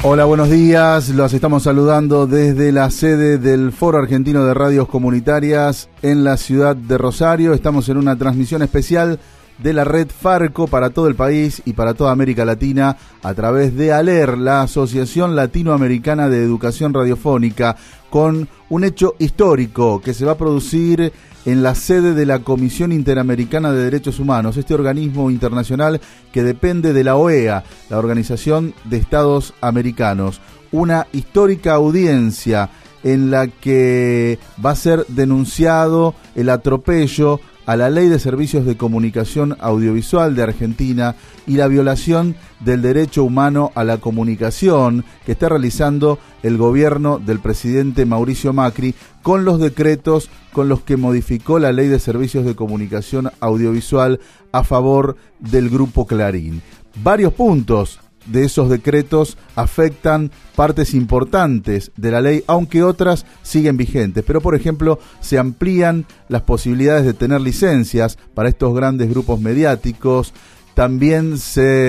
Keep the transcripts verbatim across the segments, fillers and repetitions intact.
Hola, buenos días. Los estamos saludando desde la sede del Foro Argentino de Radios Comunitarias en la ciudad de Rosario. Estamos en una transmisión especial de la red Farco para todo el país y para toda América Latina a través de ALER, la Asociación Latinoamericana de Educación Radiofónica, con un hecho histórico que se va a producir en la sede de la Comisión Interamericana de Derechos Humanos, este organismo internacional que depende de la O E A, la Organización de Estados Americanos. Una histórica audiencia en la que va a ser denunciado el atropello a la Ley de Servicios de Comunicación Audiovisual de Argentina y la violación del derecho humano a la comunicación que está realizando el gobierno del presidente Mauricio Macri con los decretos con los que modificó la Ley de Servicios de Comunicación Audiovisual a favor del Grupo Clarín. Varios puntos de esos decretos afectan partes importantes de la ley, aunque otras siguen vigentes. Pero, por ejemplo, se amplían las posibilidades de tener licencias para estos grandes grupos mediáticos. También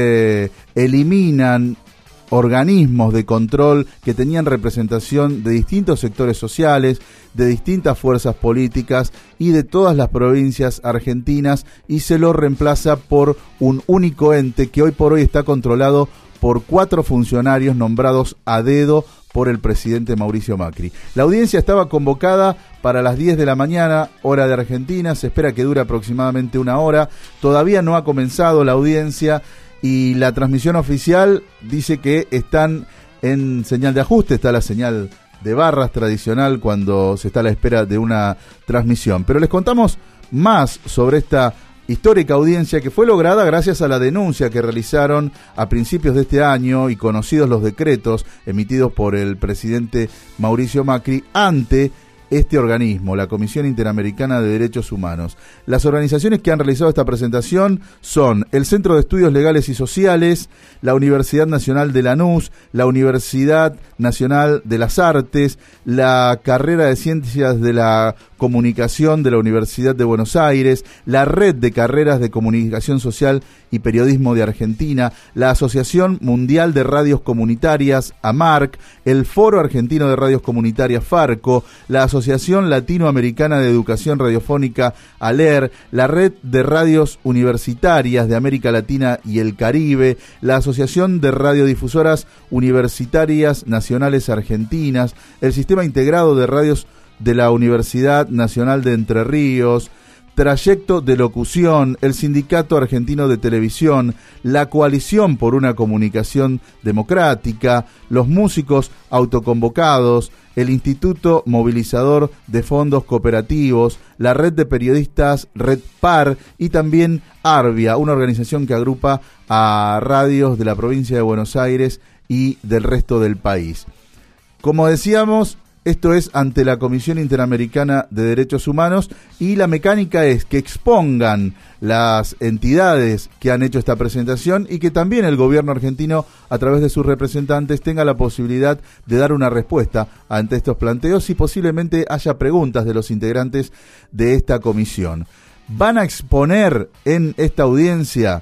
se eliminan organismos de control que tenían representación de distintos sectores sociales, de distintas fuerzas políticas y de todas las provincias argentinas, y se lo reemplaza por un único ente que hoy por hoy está controlado por cuatro funcionarios nombrados a dedo por el presidente Mauricio Macri. La audiencia estaba convocada para las diez de la mañana, hora de Argentina. Se espera que dure aproximadamente una hora. Todavía no ha comenzado la audiencia y la transmisión oficial dice que están en señal de ajuste. Está la señal de barras tradicional cuando se está a la espera de una transmisión. Pero les contamos más sobre esta histórica audiencia que fue lograda gracias a la denuncia que realizaron a principios de este año y conocidos los decretos emitidos por el presidente Mauricio Macri ante este organismo, la Comisión Interamericana de Derechos Humanos. Las organizaciones que han realizado esta presentación son el Centro de Estudios Legales y Sociales, la Universidad Nacional de Lanús, la Universidad Nacional de las Artes, la Carrera de Ciencias de la Comunicación de la Universidad de Buenos Aires, la Red de Carreras de Comunicación Social y Periodismo de Argentina, la Asociación Mundial de Radios Comunitarias, AMARC, el Foro Argentino de Radios Comunitarias, Farco, la Asociación Latinoamericana de Educación Radiofónica, ALER, la Red de Radios Universitarias de América Latina y el Caribe, la Asociación de Radiodifusoras Universitarias Nacionales Argentinas, el Sistema Integrado de Radios de la Universidad Nacional de Entre Ríos, Trayecto de Locución, el Sindicato Argentino de Televisión, la Coalición por una Comunicación Democrática, los músicos autoconvocados, el Instituto Movilizador de Fondos Cooperativos, la Red de Periodistas Red Par y también Arbia, una organización que agrupa a radios de la provincia de Buenos Aires y del resto del país. Como decíamos, esto es ante la Comisión Interamericana de Derechos Humanos y la mecánica es que expongan las entidades que han hecho esta presentación y que también el gobierno argentino, a través de sus representantes, tenga la posibilidad de dar una respuesta ante estos planteos y posiblemente haya preguntas de los integrantes de esta comisión. Van a exponer en esta audiencia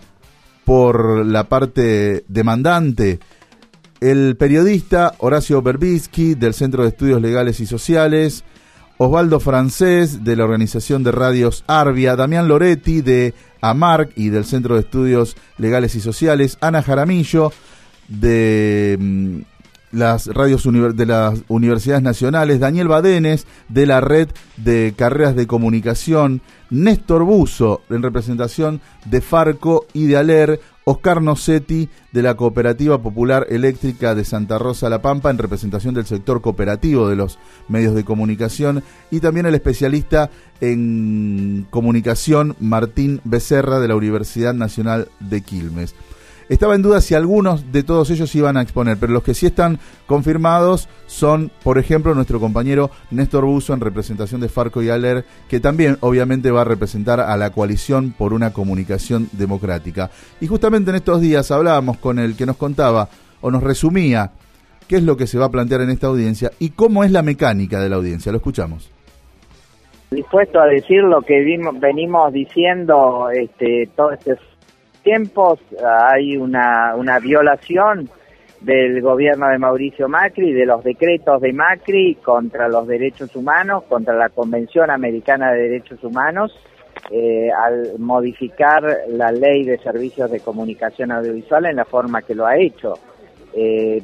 por la parte demandante el periodista Horacio Berbisky, del Centro de Estudios Legales y Sociales, Osvaldo Francés, de la Organización de Radios Arbia, Damián Loretti, de AMARC y del Centro de Estudios Legales y Sociales, Ana Jaramillo, de mm, las radios univer- de las universidades nacionales, Daniel Badenes, de la Red de Carreras de Comunicación, Néstor Buzo, en representación de Farco y de ALER, Oscar Nocetti, de la Cooperativa Popular Eléctrica de Santa Rosa La Pampa, en representación del sector cooperativo de los medios de comunicación, y también el especialista en comunicación Martín Becerra, de la Universidad Nacional de Quilmes. Estaba en duda si algunos de todos ellos iban a exponer, pero los que sí están confirmados son, por ejemplo, nuestro compañero Néstor Buzo, en representación de Farco y ALER, que también obviamente va a representar a la Coalición por una Comunicación Democrática. Y justamente en estos días hablábamos con el que nos contaba o nos resumía qué es lo que se va a plantear en esta audiencia y cómo es la mecánica de la audiencia. Lo escuchamos. Dispuesto a decir lo que vimos, venimos diciendo este, todos estos tiempos, hay una, una violación del gobierno de Mauricio Macri, de los decretos de Macri contra los derechos humanos, contra la Convención Americana de Derechos Humanos, eh, al modificar la Ley de Servicios de Comunicación Audiovisual en la forma que lo ha hecho. Eh,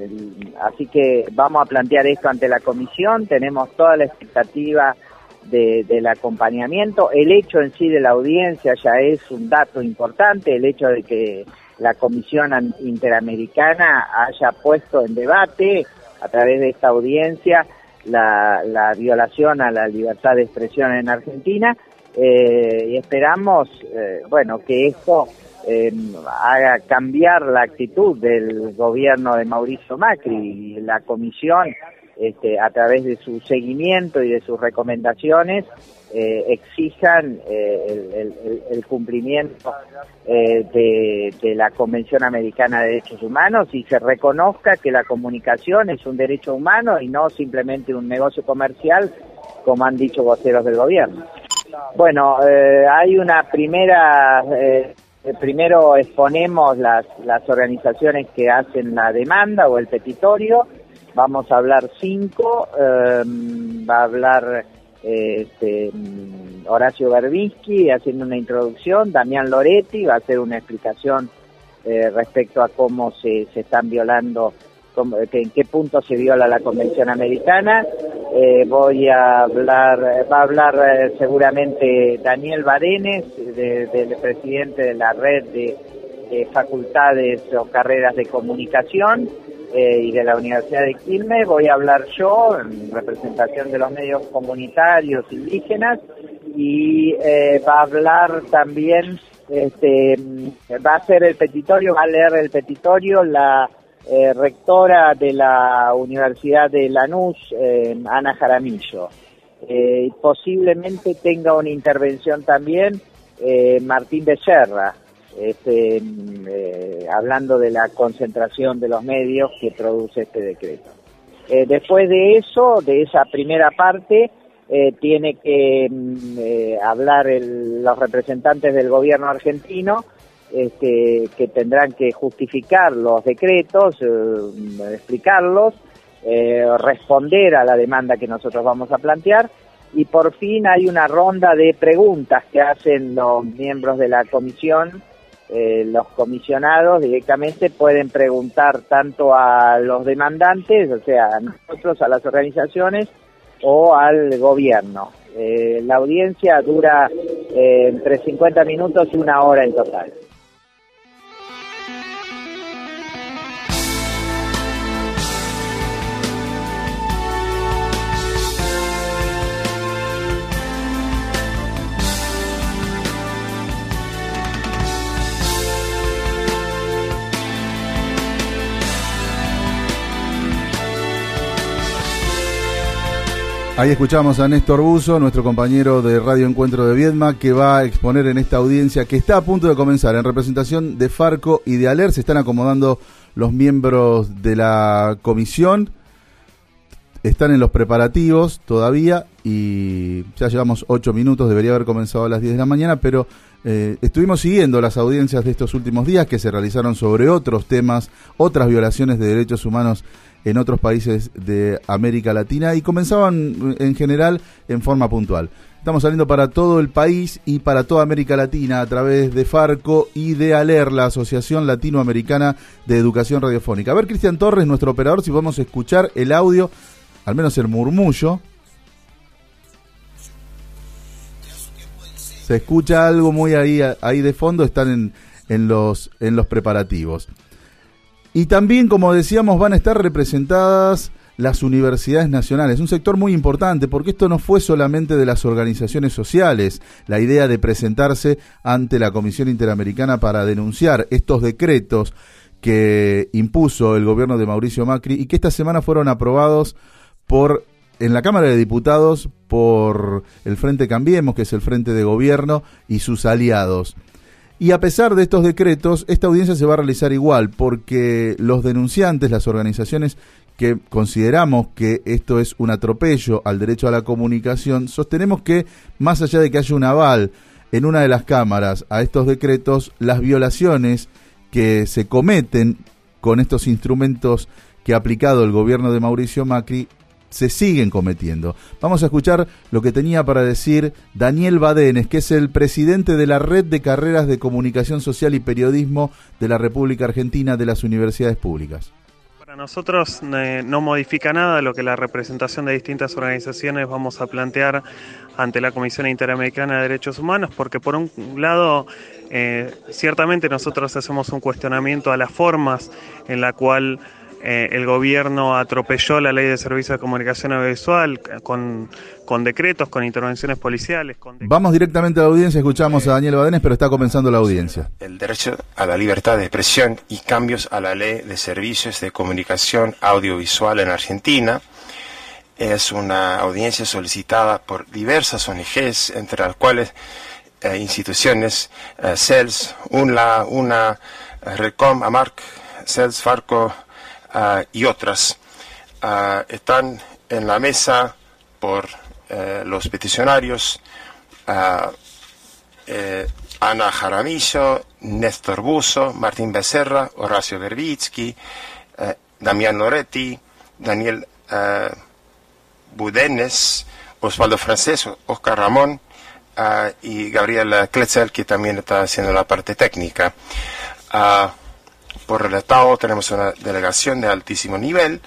así que vamos a plantear esto ante la comisión, tenemos toda la expectativa de, del acompañamiento. El hecho en sí de la audiencia ya es un dato importante, el hecho de que la Comisión Interamericana haya puesto en debate a través de esta audiencia la, la violación a la libertad de expresión en Argentina, eh, y esperamos, eh, bueno, que esto eh, haga cambiar la actitud del gobierno de Mauricio Macri y la Comisión, este, a través de su seguimiento y de sus recomendaciones, eh, exijan eh, el, el, el cumplimiento eh, de, de la Convención Americana de Derechos Humanos y se reconozca que la comunicación es un derecho humano y no simplemente un negocio comercial, como han dicho voceros del gobierno. Bueno, eh, hay una primera... Eh, primero exponemos las, las organizaciones que hacen la demanda o el petitorio. Vamos a hablar cinco, eh, va a hablar eh, este, Horacio Berbisky haciendo una introducción, Damián Loretti va a hacer una explicación eh, respecto a cómo se, se están violando, cómo, que, en qué punto se viola la Convención Americana. Eh, voy a hablar, va a hablar eh, seguramente Daniel Barenes, de, del presidente de la red de, de facultades o carreras de comunicación, Eh, y de la Universidad de Quilmes. Voy a hablar yo en representación de los medios comunitarios indígenas y eh, va a hablar también, este, va a hacer el petitorio, va a leer el petitorio la eh, rectora de la Universidad de Lanús, eh, Ana Jaramillo. Eh, posiblemente tenga una intervención también eh, Martín Becerra, Este, eh, hablando de la concentración de los medios que produce este decreto. Eh, después de eso, de esa primera parte, eh, tiene que eh, hablar el, los representantes del gobierno argentino, este, que tendrán que justificar los decretos, eh, explicarlos, eh, responder a la demanda que nosotros vamos a plantear, y por fin hay una ronda de preguntas que hacen los miembros de la comisión. Eh, los comisionados directamente pueden preguntar tanto a los demandantes, o sea, a nosotros, a las organizaciones, o al gobierno. Eh, la audiencia dura eh, entre cincuenta minutos y una hora en total. Ahí escuchamos a Néstor Buzo, nuestro compañero de Radio Encuentro de Viedma, que va a exponer en esta audiencia que está a punto de comenzar. En representación de Farco y de ALER se están acomodando los miembros de la comisión. Están en los preparativos todavía y ya llevamos ocho minutos, debería haber comenzado a las diez de la mañana, pero eh, estuvimos siguiendo las audiencias de estos últimos días que se realizaron sobre otros temas, otras violaciones de derechos humanos en otros países de América Latina y comenzaban en general en forma puntual. Estamos saliendo para todo el país y para toda América Latina a través de Farco y de ALER, la Asociación Latinoamericana de Educación Radiofónica. A ver, Cristian Torres, nuestro operador, si podemos escuchar el audio, al menos el murmullo. Se escucha algo muy ahí, ahí de fondo, están en, en, los, en los preparativos. Y también, como decíamos, van a estar representadas las universidades nacionales, un sector muy importante, porque esto no fue solamente de las organizaciones sociales, la idea de presentarse ante la Comisión Interamericana para denunciar estos decretos que impuso el gobierno de Mauricio Macri y que esta semana fueron aprobados por en la Cámara de Diputados por el Frente Cambiemos, que es el Frente de Gobierno, y sus aliados. Y a pesar de estos decretos, esta audiencia se va a realizar igual, porque los denunciantes, las organizaciones que consideramos que esto es un atropello al derecho a la comunicación, sostenemos que, más allá de que haya un aval en una de las cámaras a estos decretos, las violaciones que se cometen con estos instrumentos que ha aplicado el gobierno de Mauricio Macri se siguen cometiendo. Vamos a escuchar lo que tenía para decir Daniel Badenes, que es el presidente de la Red de Carreras de Comunicación Social y Periodismo de la República Argentina de las Universidades Públicas. Para nosotros eh, no modifica nada lo que la representación de distintas organizaciones vamos a plantear ante la Comisión Interamericana de Derechos Humanos, porque por un lado, eh, ciertamente nosotros hacemos un cuestionamiento a las formas en la cual Eh, el gobierno atropelló la ley de servicios de comunicación audiovisual con, con decretos, con intervenciones policiales. Con dec- Vamos directamente a la audiencia, escuchamos a Daniel Badenes, pero está comenzando la audiencia. El derecho a la libertad de expresión y cambios a la ley de servicios de comunicación audiovisual en Argentina. Es una audiencia solicitada por diversas O N Ges, entre las cuales eh, instituciones, eh, C E L S, UNLA, UNA, eh, RECOM, AMARC, C E L S, Farco, Uh, y otras uh, están en la mesa por uh, los peticionarios uh, eh, Ana Jaramillo, Néstor Busso, Martín Becerra, Horacio Verbitsky, uh, Damián Loretti, Daniel uh, Budenes, Osvaldo Francés, Oscar Ramón uh, y Gabriel Kletzel, que también está haciendo la parte técnica. Uh, Por el Estado tenemos una delegación de altísimo nivel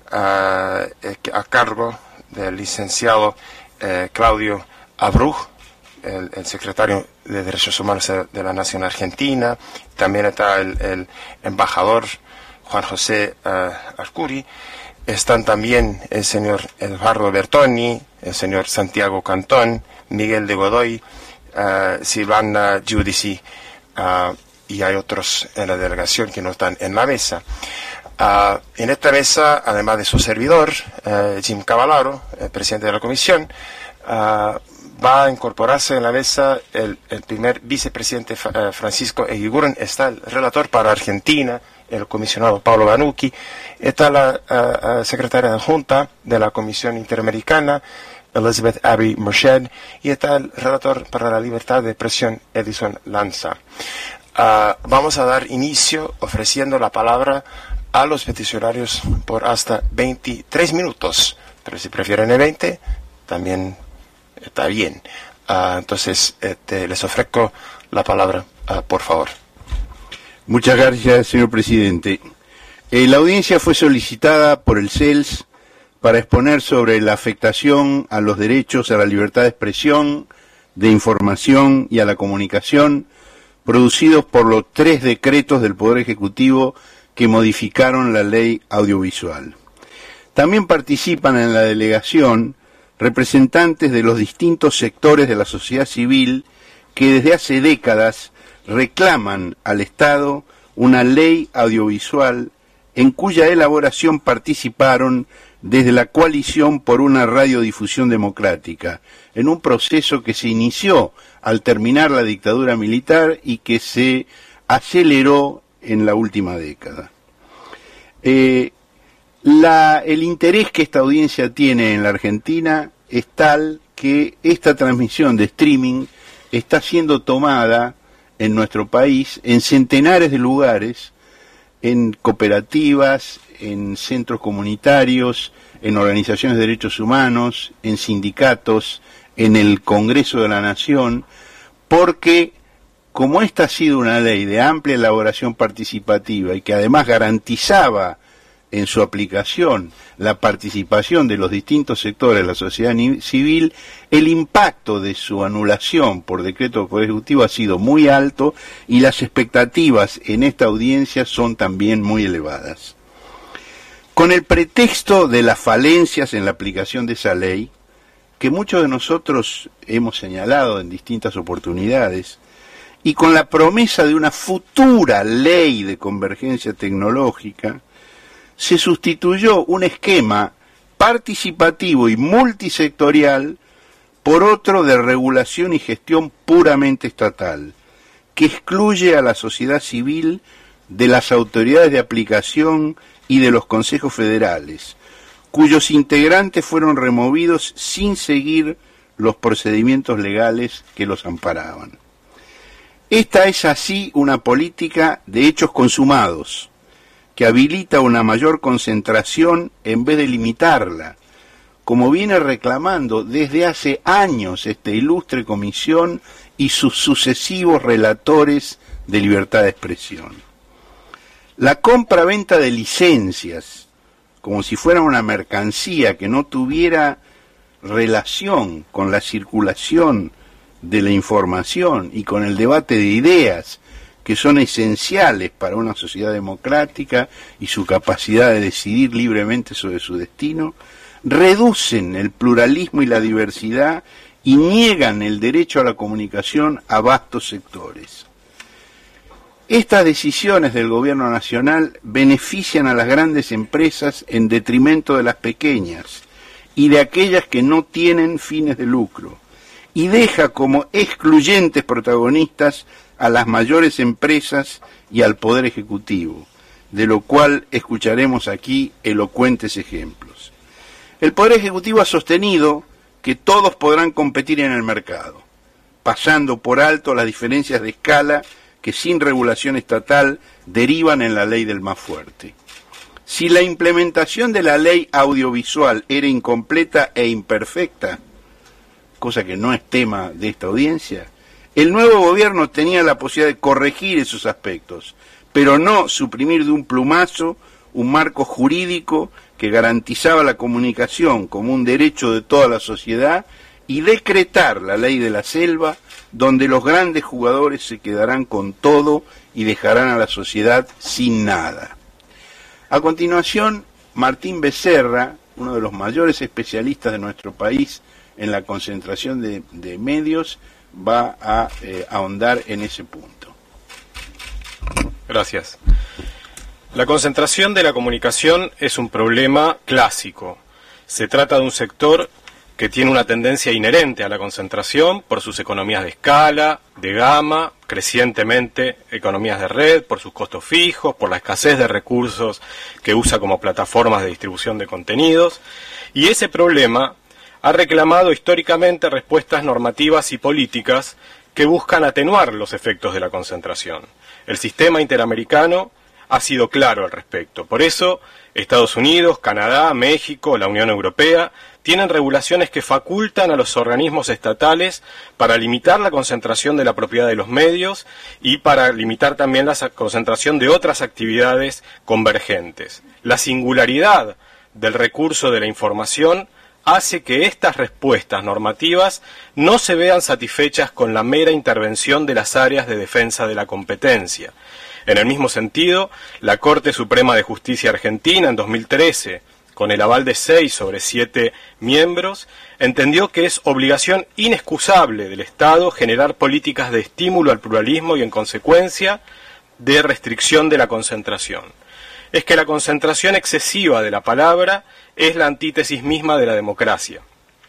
uh, a cargo del licenciado uh, Claudio Abruj, el, el secretario de Derechos Humanos de la Nación Argentina. También está el, el embajador Juan José uh, Arcuri. Están también el señor Eduardo Bertoni, el señor Santiago Cantón, Miguel de Godoy, uh, Silvana Giudici, uh, y hay otros en la delegación que no están en la mesa. Uh, en esta mesa, además de su servidor, uh, Jim Cavallaro, el presidente de la comisión, uh, va a incorporarse en la mesa el, el primer vicepresidente uh, Francisco Eguiguren, está el relator para Argentina, el comisionado Pablo Banucchi, está la uh, uh, secretaria adjunta de la Comisión Interamericana, Elizabeth Abbey Merced, y está el relator para la libertad de expresión, Edison Lanza. Uh, vamos a dar inicio ofreciendo la palabra a los peticionarios por hasta veintitrés minutos, pero si prefieren el veinte, también está bien. Uh, entonces, este, les ofrezco la palabra, uh, por favor. Muchas gracias, señor presidente. Eh, la audiencia fue solicitada por el C E L S para exponer sobre la afectación a los derechos a la libertad de expresión, de información y a la comunicación producidos por los tres decretos del Poder Ejecutivo que modificaron la ley audiovisual. También participan en la delegación representantes de los distintos sectores de la sociedad civil que desde hace décadas reclaman al Estado una ley audiovisual en cuya elaboración participaron desde la Coalición por una Radiodifusión Democrática, en un proceso que se inició al terminar la dictadura militar y que se aceleró en la última década. Eh, la, el interés que esta audiencia tiene en la Argentina es tal que esta transmisión de streaming está siendo tomada en nuestro país en centenares de lugares, en cooperativas, en centros comunitarios, en organizaciones de derechos humanos, en sindicatos, en el Congreso de la Nación, porque como esta ha sido una ley de amplia elaboración participativa y que además garantizaba en su aplicación la participación de los distintos sectores de la sociedad civil, el impacto de su anulación por decreto del Poder Ejecutivo ha sido muy alto y las expectativas en esta audiencia son también muy elevadas. Con el pretexto de las falencias en la aplicación de esa ley, que muchos de nosotros hemos señalado en distintas oportunidades, y con la promesa de una futura ley de convergencia tecnológica, se sustituyó un esquema participativo y multisectorial por otro de regulación y gestión puramente estatal, que excluye a la sociedad civil de las autoridades de aplicación y de los consejos federales, cuyos integrantes fueron removidos sin seguir los procedimientos legales que los amparaban. Esta es así una política de hechos consumados, que habilita una mayor concentración en vez de limitarla, como viene reclamando desde hace años esta ilustre comisión y sus sucesivos relatores de libertad de expresión. La compra-venta de licencias, como si fuera una mercancía que no tuviera relación con la circulación de la información y con el debate de ideas, que son esenciales para una sociedad democrática y su capacidad de decidir libremente sobre su destino, reducen el pluralismo y la diversidad y niegan el derecho a la comunicación a vastos sectores. Estas decisiones del gobierno nacional benefician a las grandes empresas en detrimento de las pequeñas y de aquellas que no tienen fines de lucro, y deja como excluyentes protagonistas a las mayores empresas y al Poder Ejecutivo, de lo cual escucharemos aquí elocuentes ejemplos. El Poder Ejecutivo ha sostenido que todos podrán competir en el mercado, pasando por alto las diferencias de escala que sin regulación estatal derivan en la ley del más fuerte. Si la implementación de la ley audiovisual era incompleta e imperfecta, cosa que no es tema de esta audiencia, el nuevo gobierno tenía la posibilidad de corregir esos aspectos, pero no suprimir de un plumazo un marco jurídico que garantizaba la comunicación como un derecho de toda la sociedad y decretar la ley de la selva, donde los grandes jugadores se quedarán con todo y dejarán a la sociedad sin nada. A continuación, Martín Becerra, uno de los mayores especialistas de nuestro país en la concentración de, de medios, va a eh, ahondar en ese punto. Gracias. La concentración de la comunicación es un problema clásico. Se trata de un sector que tiene una tendencia inherente a la concentración por sus economías de escala, de gama, crecientemente economías de red, por sus costos fijos, por la escasez de recursos que usa como plataformas de distribución de contenidos, y ese problema ha reclamado históricamente respuestas normativas y políticas que buscan atenuar los efectos de la concentración. El sistema interamericano ha sido claro al respecto. Por eso, Estados Unidos, Canadá, México, la Unión Europea tienen regulaciones que facultan a los organismos estatales para limitar la concentración de la propiedad de los medios y para limitar también la concentración de otras actividades convergentes. La singularidad del recurso de la información hace que estas respuestas normativas no se vean satisfechas con la mera intervención de las áreas de defensa de la competencia. En el mismo sentido, la Corte Suprema de Justicia Argentina, en dos mil trece, con el aval de seis sobre siete miembros, entendió que es obligación inexcusable del Estado generar políticas de estímulo al pluralismo y, en consecuencia, de restricción de la concentración. Es que la concentración excesiva de la palabra es la antítesis misma de la democracia.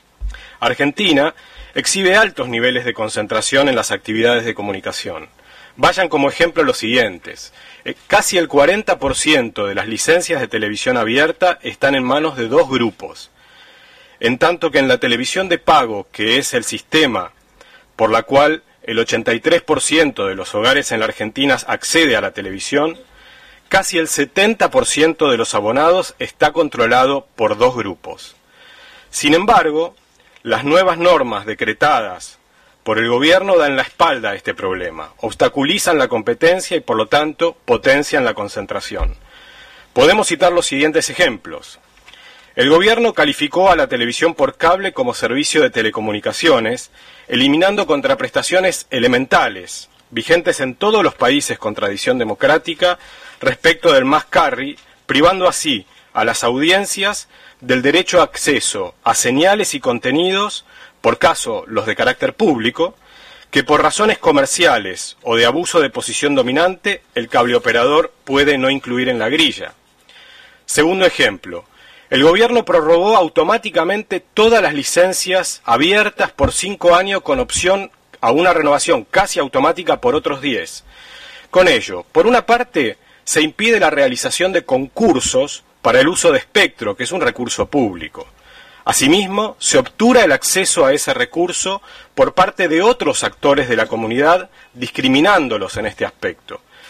Argentina exhibe altos niveles de concentración en las actividades de comunicación. Vayan como ejemplo los siguientes. Eh, casi el cuarenta por ciento de las licencias de televisión abierta están en manos de dos grupos. En tanto que en la televisión de pago, que es el sistema por la cual el ochenta y tres por ciento de los hogares en la Argentina accede a la televisión, casi el setenta por ciento de los abonados está controlado por dos grupos. Sin embargo, las nuevas normas decretadas por el gobierno dan la espalda a este problema, obstaculizan la competencia y por lo tanto potencian la concentración. Podemos citar los siguientes ejemplos. El gobierno calificó a la televisión por cable como servicio de telecomunicaciones, eliminando contraprestaciones elementales, vigentes en todos los países con tradición democrática, respecto del must carry, privando así a las audiencias del derecho a acceso a señales y contenidos, por caso los de carácter público, que por razones comerciales o de abuso de posición dominante el cableoperador puede no incluir en la grilla. Segundo ejemplo, el gobierno prorrogó automáticamente todas las licencias abiertas por cinco años con opción a una renovación casi automática por otros diez. Con ello, por una parte, se impide la realización de concursos para el uso de espectro, que es un recurso público. Asimismo, se obtura el acceso a ese recurso por parte de otros actores de la comunidad, discriminándolos en este aspecto.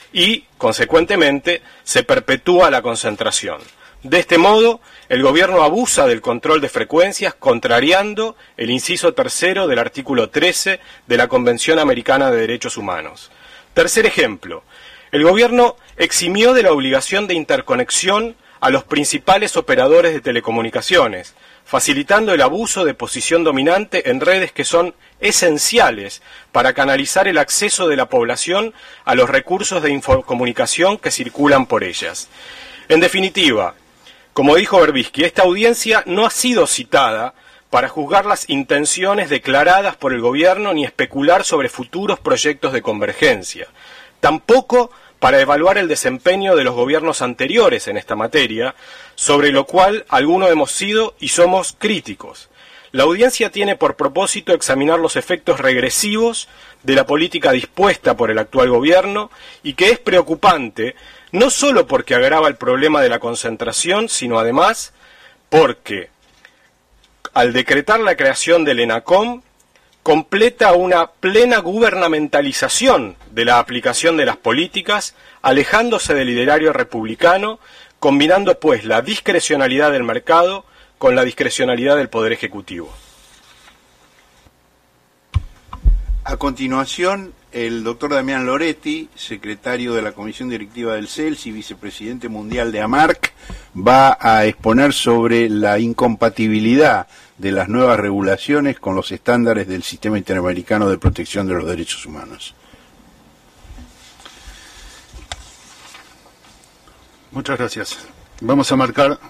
y, consecuentemente, se perpetúa la concentración. De este modo, el gobierno abusa del control de frecuencias, contrariando el inciso tercero del artículo trece de la Convención Americana de Derechos Humanos. Tercer ejemplo, el gobierno eximió de la obligación de interconexión a los principales operadores de telecomunicaciones, facilitando el abuso de posición dominante en redes que son esenciales para canalizar el acceso de la población a los recursos de infocomunicación que circulan por ellas. En definitiva, como dijo Berbisky, esta audiencia no ha sido citada para juzgar las intenciones declaradas por el gobierno ni especular sobre futuros proyectos de convergencia. Tampoco para evaluar el desempeño de los gobiernos anteriores en esta materia, sobre lo cual algunos hemos sido y somos críticos. La audiencia tiene por propósito examinar los efectos regresivos de la política dispuesta por el actual gobierno y que es preocupante no solo porque agrava el problema de la concentración, sino además porque al decretar la creación del ENACOM completa una plena gubernamentalización de la aplicación de las políticas, alejándose del ideario republicano, combinando pues la discrecionalidad del mercado con la discrecionalidad del Poder Ejecutivo. A continuación, el doctor Damián Loretti, secretario de la Comisión Directiva del C E L S y vicepresidente mundial de AMARC, va a exponer sobre la incompatibilidad de las nuevas regulaciones con los estándares del Sistema Interamericano de Protección de los Derechos Humanos. Muchas gracias. Vamos a marcar,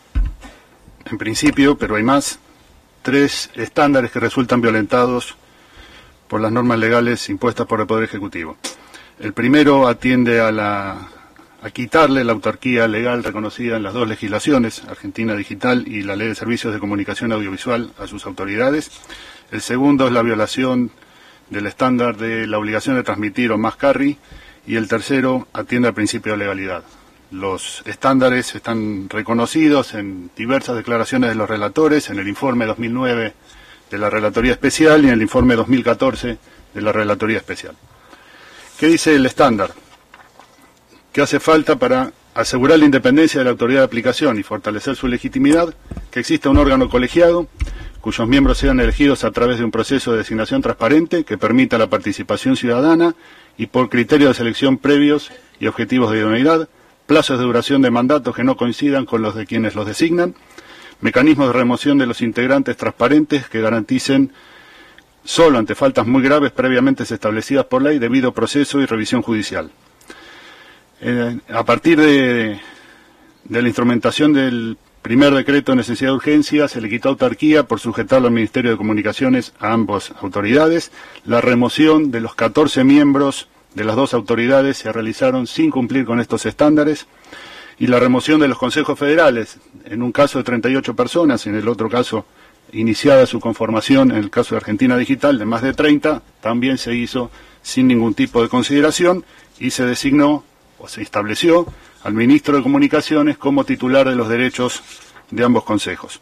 en principio, pero hay más, tres estándares que resultan violentados por las normas legales impuestas por el Poder Ejecutivo. El primero atiende a, la, a quitarle la autarquía legal reconocida en las dos legislaciones, Argentina Digital y la Ley de Servicios de Comunicación Audiovisual, a sus autoridades. El segundo es la violación del estándar de la obligación de transmitir o más carry, y el tercero atiende al principio de legalidad. Los estándares están reconocidos en diversas declaraciones de los relatores, en el informe dos mil nueve de la Relatoría Especial y en el informe dos mil catorce de la Relatoría Especial. ¿Qué dice el estándar? Que hace falta para asegurar la independencia de la autoridad de aplicación y fortalecer su legitimidad, que exista un órgano colegiado cuyos miembros sean elegidos a través de un proceso de designación transparente que permita la participación ciudadana y por criterios de selección previos y objetivos de idoneidad, plazos de duración de mandatos que no coincidan con los de quienes los designan, mecanismos de remoción de los integrantes transparentes que garanticen solo ante faltas muy graves previamente establecidas por ley debido proceso y revisión judicial. Eh, a partir de, de la instrumentación del primer decreto de necesidad de urgencia, se le quitó autarquía por sujetarlo al Ministerio de Comunicaciones a ambas autoridades. La remoción de los catorce miembros de las dos autoridades se realizaron sin cumplir con estos estándares, y la remoción de los consejos federales, en un caso de treinta y ocho personas, en el otro caso iniciada su conformación, en el caso de Argentina Digital, de más de treinta, también se hizo sin ningún tipo de consideración y se designó o se estableció al ministro de Comunicaciones como titular de los derechos de ambos consejos.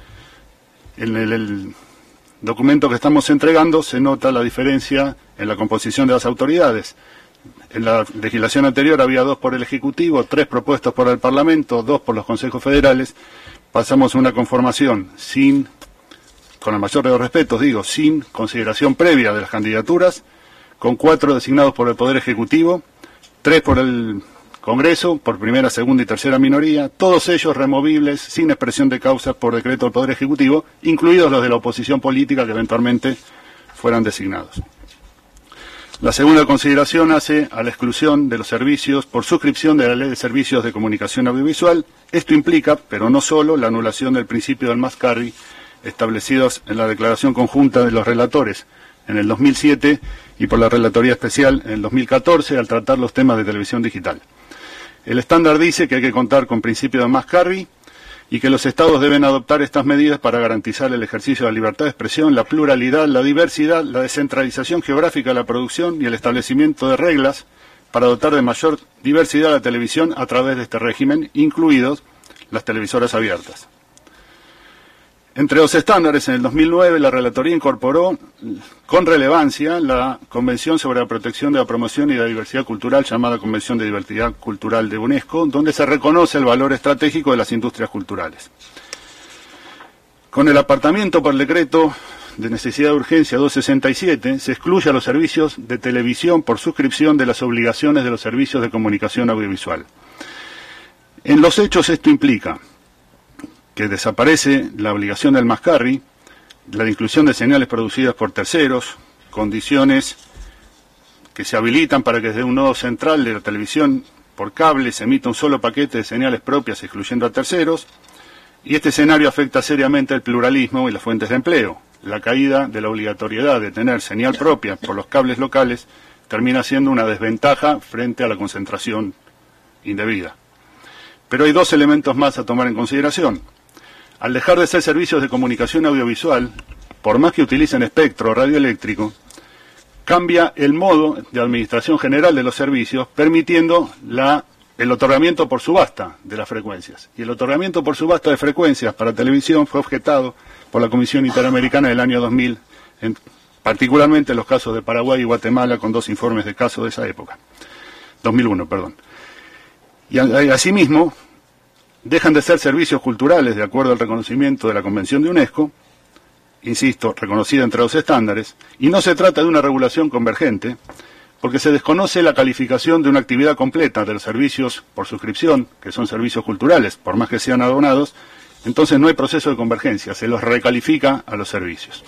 En el, el documento que estamos entregando se nota la diferencia en la composición de las autoridades. En la legislación anterior había dos por el Ejecutivo, tres propuestos por el Parlamento, dos por los consejos federales. Pasamos a una conformación sin, con el mayor de los respetos, digo, sin consideración previa de las candidaturas, con cuatro designados por el Poder Ejecutivo, tres por el Congreso, por primera, segunda y tercera minoría, todos ellos removibles sin expresión de causa por decreto del Poder Ejecutivo, incluidos los de la oposición política que eventualmente fueran designados. La segunda consideración hace a la exclusión de los servicios por suscripción de la Ley de Servicios de Comunicación Audiovisual. Esto implica, pero no solo, la anulación del principio del must carry establecidos en la declaración conjunta de los relatores en el dos mil siete y por la Relatoría Especial en el dos mil catorce al tratar los temas de televisión digital. El estándar dice que hay que contar con principio de must carry y que los estados deben adoptar estas medidas para garantizar el ejercicio de la libertad de expresión, la pluralidad, la diversidad, la descentralización geográfica de la producción y el establecimiento de reglas para dotar de mayor diversidad a la televisión a través de este régimen, incluidos las televisoras abiertas. Entre los estándares, en el dos mil nueve, la Relatoría incorporó con relevancia la Convención sobre la Protección de la Promoción y la Diversidad Cultural, llamada Convención de Diversidad Cultural de UNESCO, donde se reconoce el valor estratégico de las industrias culturales. Con el apartamiento por el decreto de necesidad de urgencia doscientos sesenta y siete, se excluye a los servicios de televisión por suscripción de las obligaciones de los servicios de comunicación audiovisual. En los hechos, esto implica que desaparece la obligación del must-carry, la inclusión de señales producidas por terceros, condiciones que se habilitan para que desde un nodo central de la televisión por cable se emita un solo paquete de señales propias excluyendo a terceros, y este escenario afecta seriamente el pluralismo y las fuentes de empleo. La caída de la obligatoriedad de tener señal propia por los cables locales termina siendo una desventaja frente a la concentración indebida. Pero hay dos elementos más a tomar en consideración. Al dejar de ser servicios de comunicación audiovisual, por más que utilicen espectro o radioeléctrico, cambia el modo de administración general de los servicios, permitiendo la, el otorgamiento por subasta de las frecuencias. Y el otorgamiento por subasta de frecuencias para televisión fue objetado por la Comisión Interamericana del año dos mil, en, particularmente en los casos de Paraguay y Guatemala, con dos informes de casos de esa época. dos mil uno, perdón. Y asimismo, dejan de ser servicios culturales de acuerdo al reconocimiento de la Convención de UNESCO, insisto, reconocida entre los estándares, y no se trata de una regulación convergente, porque se desconoce la calificación de una actividad completa de los servicios por suscripción, que son servicios culturales, por más que sean abonados, entonces no hay proceso de convergencia, se los recalifica a los servicios.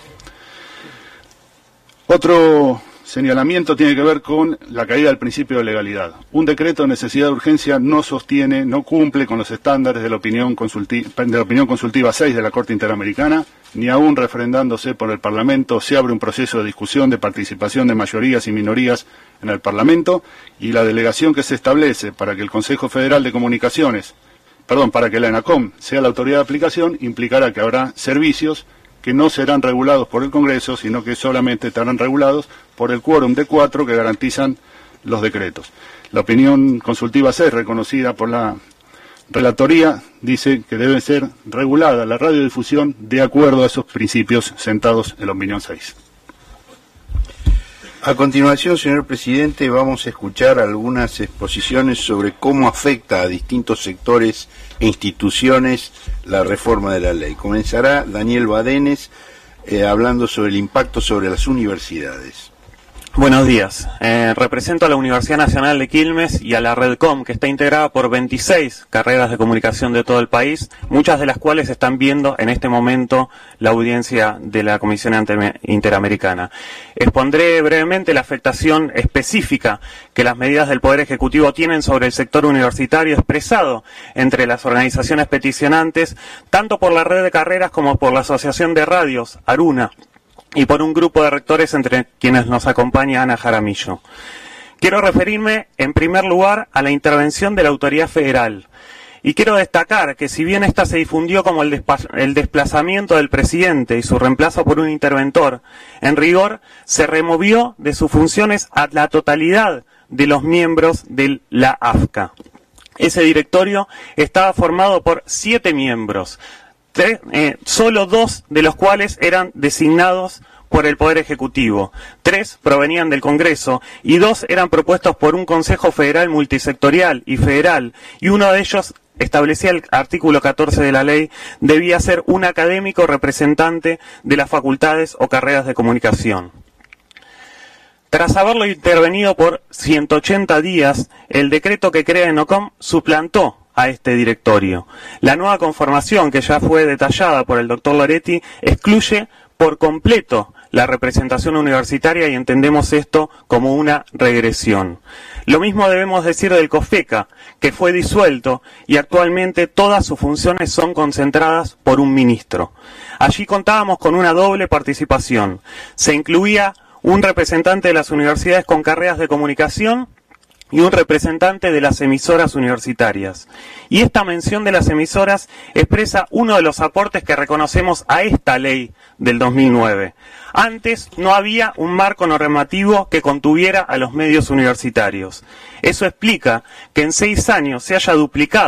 Otro señalamiento tiene que ver con la caída del principio de legalidad. Un decreto de necesidad de urgencia no sostiene, no cumple con los estándares de la opinión consultiva, de la opinión consultiva seis de la Corte Interamericana, ni aún refrendándose por el Parlamento se abre un proceso de discusión de participación de mayorías y minorías en el Parlamento, y la delegación que se establece para que el Consejo Federal de Comunicaciones, perdón, para que la ENACOM sea la autoridad de aplicación, implicará que habrá servicios que no serán regulados por el Congreso, sino que solamente estarán regulados por el quórum de cuatro que garantizan los decretos. La opinión consultiva C, reconocida por la Relatoría, dice que debe ser regulada la radiodifusión de acuerdo a esos principios sentados en la opinión seis. A continuación, señor presidente, vamos a escuchar algunas exposiciones sobre cómo afecta a distintos sectores e instituciones la reforma de la ley. Comenzará Daniel Badenes eh, hablando sobre el impacto sobre las universidades. Buenos días. Eh, represento a la Universidad Nacional de Quilmes y a la Redcom, que está integrada por veintiséis carreras de comunicación de todo el país, muchas de las cuales están viendo en este momento la audiencia de la Comisión Interamericana. Expondré brevemente la afectación específica que las medidas del Poder Ejecutivo tienen sobre el sector universitario expresado entre las organizaciones peticionantes, tanto por la red de carreras como por la Asociación de Radios, ARUNA, y por un grupo de rectores entre quienes nos acompaña Ana Jaramillo. Quiero referirme, en primer lugar, a la intervención de la autoridad federal. Y quiero destacar que si bien esta se difundió como el, el desplazamiento del presidente y su reemplazo por un interventor, en rigor se removió de sus funciones a la totalidad de los miembros de la A F C A. Ese directorio estaba formado por siete miembros, Tres, eh, solo dos de los cuales eran designados por el Poder Ejecutivo, tres provenían del Congreso y dos eran propuestos por un Consejo Federal multisectorial y federal, y uno de ellos, establecía el artículo catorce de la ley, debía ser un académico representante de las facultades o carreras de comunicación. Tras haberlo intervenido por ciento ochenta días, el decreto que crea ENACOM suplantó a este directorio. La nueva conformación, que ya fue detallada por el doctor Loretti, excluye por completo la representación universitaria y entendemos esto como una regresión. Lo mismo debemos decir del COFECA, que fue disuelto y actualmente todas sus funciones son concentradas por un ministro. Allí contábamos con una doble participación. Se incluía un representante de las universidades con carreras de comunicación y un representante de las emisoras universitarias. Y esta mención de las emisoras expresa uno de los aportes que reconocemos a esta ley del dos mil nueve. Antes no había un marco normativo que contuviera a los medios universitarios. Eso explica que en seis años se haya duplicado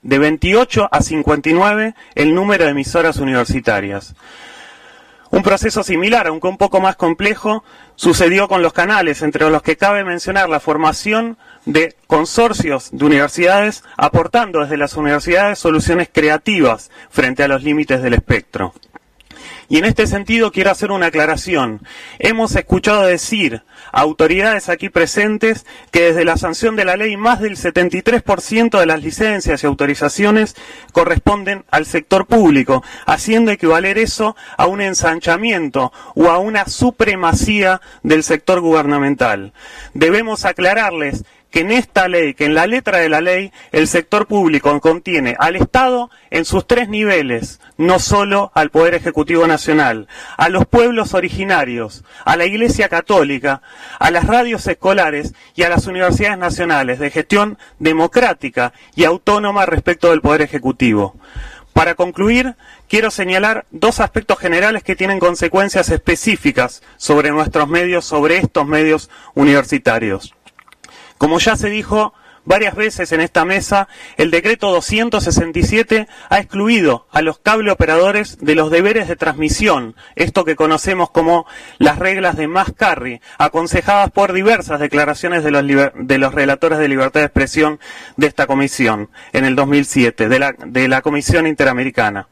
de veintiocho a cincuenta y nueve el número de emisoras universitarias. Un proceso similar, aunque un poco más complejo, sucedió con los canales, entre los que cabe mencionar la formación de consorcios de universidades, aportando desde las universidades soluciones creativas frente a los límites del espectro. Y en este sentido quiero hacer una aclaración. Hemos escuchado decir a autoridades aquí presentes que desde la sanción de la ley más del setenta y tres por ciento de las licencias y autorizaciones corresponden al sector público, haciendo equivaler eso a un ensanchamiento o a una supremacía del sector gubernamental. Debemos aclararles que en esta ley, que en la letra de la ley, el sector público contiene al Estado en sus tres niveles, no solo al Poder Ejecutivo Nacional, a los pueblos originarios, a la Iglesia Católica, a las radios escolares y a las universidades nacionales de gestión democrática y autónoma respecto del Poder Ejecutivo. Para concluir, quiero señalar dos aspectos generales que tienen consecuencias específicas sobre nuestros medios, sobre estos medios universitarios. Como ya se dijo varias veces en esta mesa, el decreto doscientos sesenta y siete ha excluido a los cable operadores de los deberes de transmisión, esto que conocemos como las reglas de Mas-Carry, aconsejadas por diversas declaraciones de los, de los relatores de libertad de expresión de esta comisión en el dos mil siete, de la, de la Comisión Interamericana,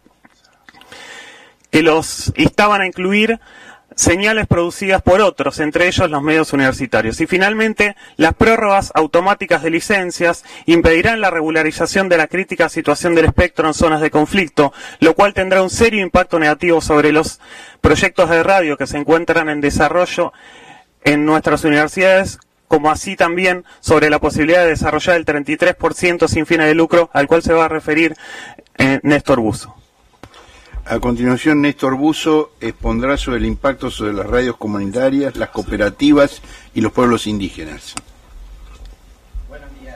que los instaban a incluir señales producidas por otros, entre ellos los medios universitarios. Y finalmente, las prórrogas automáticas de licencias impedirán la regularización de la crítica situación del espectro en zonas de conflicto, lo cual tendrá un serio impacto negativo sobre los proyectos de radio que se encuentran en desarrollo en nuestras universidades, como así también sobre la posibilidad de desarrollar el treinta y tres por ciento sin fines de lucro, al cual se va a referir eh, Néstor Buzo. A continuación, Néstor Buzo expondrá sobre el impacto sobre las radios comunitarias, las cooperativas y los pueblos indígenas. Buenos días.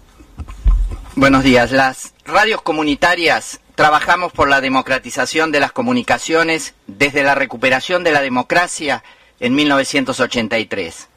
Buenos días. Las radios comunitarias trabajamos por la democratización de las comunicaciones desde la recuperación de la democracia en mil novecientos ochenta y tres.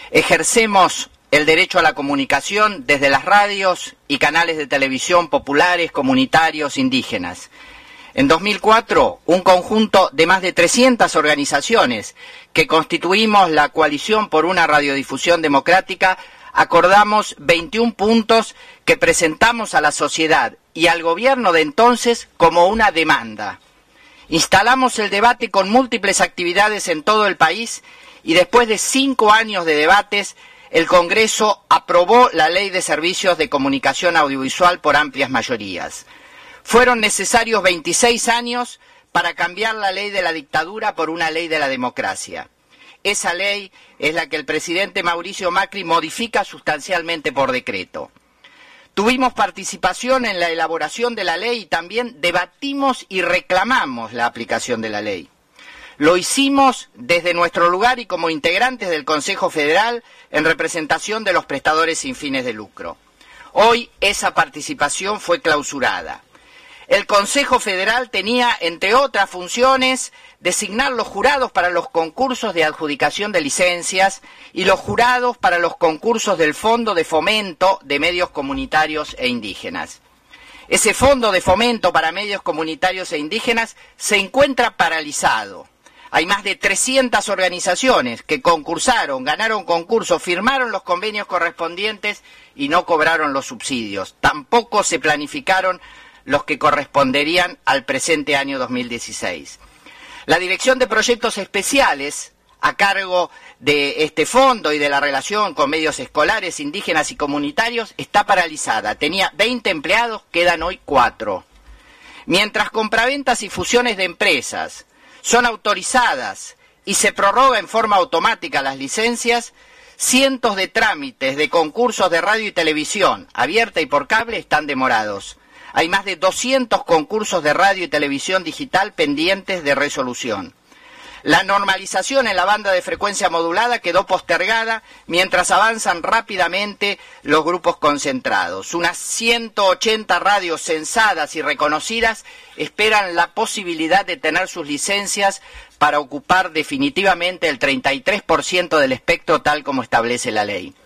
Ejercemos el derecho a la comunicación desde las radios y canales de televisión populares, comunitarios, indígenas. En dos mil cuatro, un conjunto de más de trescientas organizaciones que constituimos la Coalición por una Radiodifusión Democrática, acordamos veintiún puntos que presentamos a la sociedad y al gobierno de entonces como una demanda. Instalamos el debate con múltiples actividades en todo el país y después de cinco años de debates, el Congreso aprobó la Ley de Servicios de Comunicación Audiovisual por amplias mayorías. Fueron necesarios veintiséis años para cambiar la ley de la dictadura por una ley de la democracia. Esa ley es la que el presidente Mauricio Macri modifica sustancialmente por decreto. Tuvimos participación en la elaboración de la ley y también debatimos y reclamamos la aplicación de la ley. Lo hicimos desde nuestro lugar y como integrantes del Consejo Federal en representación de los prestadores sin fines de lucro. Hoy esa participación fue clausurada. El Consejo Federal tenía, entre otras funciones, designar los jurados para los concursos de adjudicación de licencias y los jurados para los concursos del Fondo de Fomento de Medios Comunitarios e Indígenas. Ese Fondo de Fomento para Medios Comunitarios e Indígenas se encuentra paralizado. Hay más de trescientas organizaciones que concursaron, ganaron concursos, firmaron los convenios correspondientes y no cobraron los subsidios. Tampoco se planificaron los que corresponderían al presente año dos mil dieciséis. La Dirección de Proyectos Especiales, a cargo de este fondo y de la relación con medios escolares, indígenas y comunitarios, está paralizada. Tenía veinte empleados, quedan hoy cuatro. Mientras compraventas y fusiones de empresas son autorizadas y se prorroga en forma automática las licencias, cientos de trámites de concursos de radio y televisión, abierta y por cable, están demorados. Hay más de doscientos concursos de radio y televisión digital pendientes de resolución. La normalización en la banda de frecuencia modulada quedó postergada mientras avanzan rápidamente los grupos concentrados. Unas ciento ochenta radios censadas y reconocidas esperan la posibilidad de tener sus licencias para ocupar definitivamente el treinta y tres por ciento del espectro tal como establece la ley.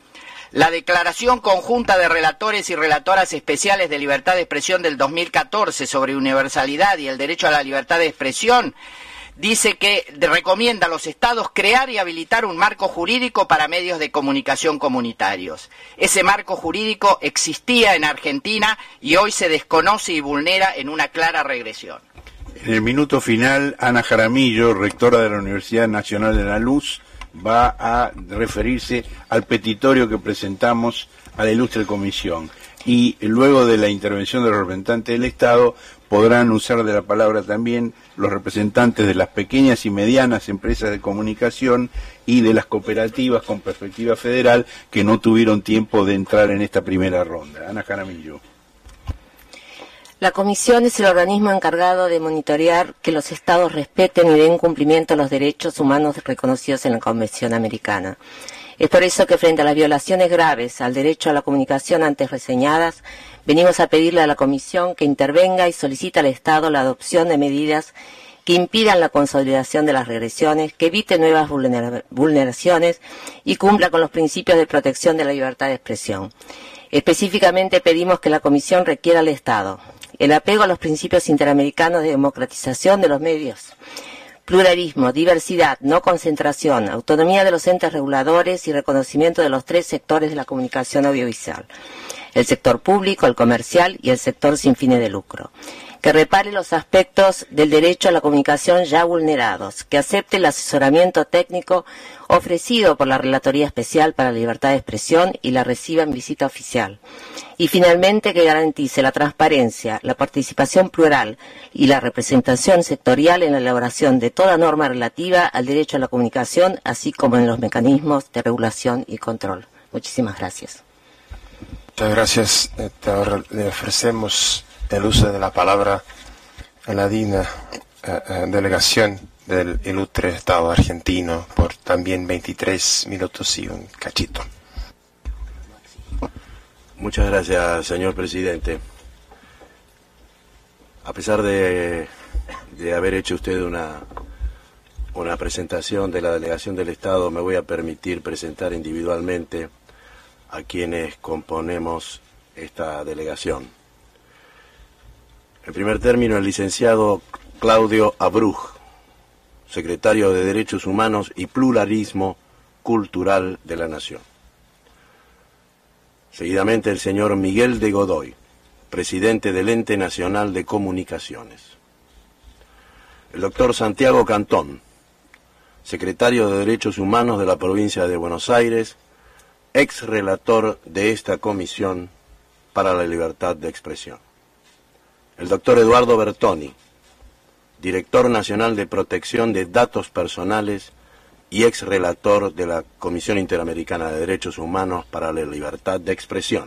La Declaración Conjunta de Relatores y Relatoras Especiales de Libertad de Expresión del dos mil catorce sobre universalidad y el derecho a la libertad de expresión dice que recomienda a los estados crear y habilitar un marco jurídico para medios de comunicación comunitarios. Ese marco jurídico existía en Argentina y hoy se desconoce y vulnera en una clara regresión. En el minuto final, Ana Jaramillo, rectora de la Universidad Nacional de la Luz, va a referirse al petitorio que presentamos a la ilustre comisión. Y luego de la intervención de los representantes del Estado, podrán usar de la palabra también los representantes de las pequeñas y medianas empresas de comunicación y de las cooperativas con perspectiva federal que no tuvieron tiempo de entrar en esta primera ronda. Ana Jaramillo. La Comisión es el organismo encargado de monitorear que los Estados respeten y den cumplimiento a los derechos humanos reconocidos en la Convención Americana. Es por eso que frente a las violaciones graves al derecho a la comunicación antes reseñadas, venimos a pedirle a la Comisión que intervenga y solicite al Estado la adopción de medidas que impidan la consolidación de las regresiones, que evite nuevas vulnera- vulneraciones y cumpla con los principios de protección de la libertad de expresión. Específicamente pedimos que la Comisión requiera al Estado el apego a los principios interamericanos de democratización de los medios, pluralismo, diversidad, no concentración, autonomía de los entes reguladores y reconocimiento de los tres sectores de la comunicación audiovisual: el sector público, el comercial y el sector sin fines de lucro. Que repare los aspectos del derecho a la comunicación ya vulnerados, que acepte el asesoramiento técnico ofrecido por la Relatoría Especial para la Libertad de Expresión y la reciba en visita oficial. Y finalmente que garantice la transparencia, la participación plural y la representación sectorial en la elaboración de toda norma relativa al derecho a la comunicación, así como en los mecanismos de regulación y control. Muchísimas gracias. Muchas gracias. Ahora le ofrecemos el uso de la palabra a la digna eh, eh, delegación del ilustre Estado argentino por también veintitrés minutos y un cachito. Muchas gracias, señor presidente. A pesar de, de haber hecho usted una, una presentación de la delegación del Estado, me voy a permitir presentar individualmente a quienes componemos esta delegación. En primer término, el licenciado Claudio Abruj, secretario de Derechos Humanos y Pluralismo Cultural de la Nación. Seguidamente, el señor Miguel de Godoy, presidente del Ente Nacional de Comunicaciones. El doctor Santiago Cantón, secretario de Derechos Humanos de la provincia de Buenos Aires, ex relator de esta Comisión para la Libertad de Expresión. El doctor Eduardo Bertoni, director nacional de Protección de Datos Personales y ex relator de la Comisión Interamericana de Derechos Humanos para la Libertad de Expresión.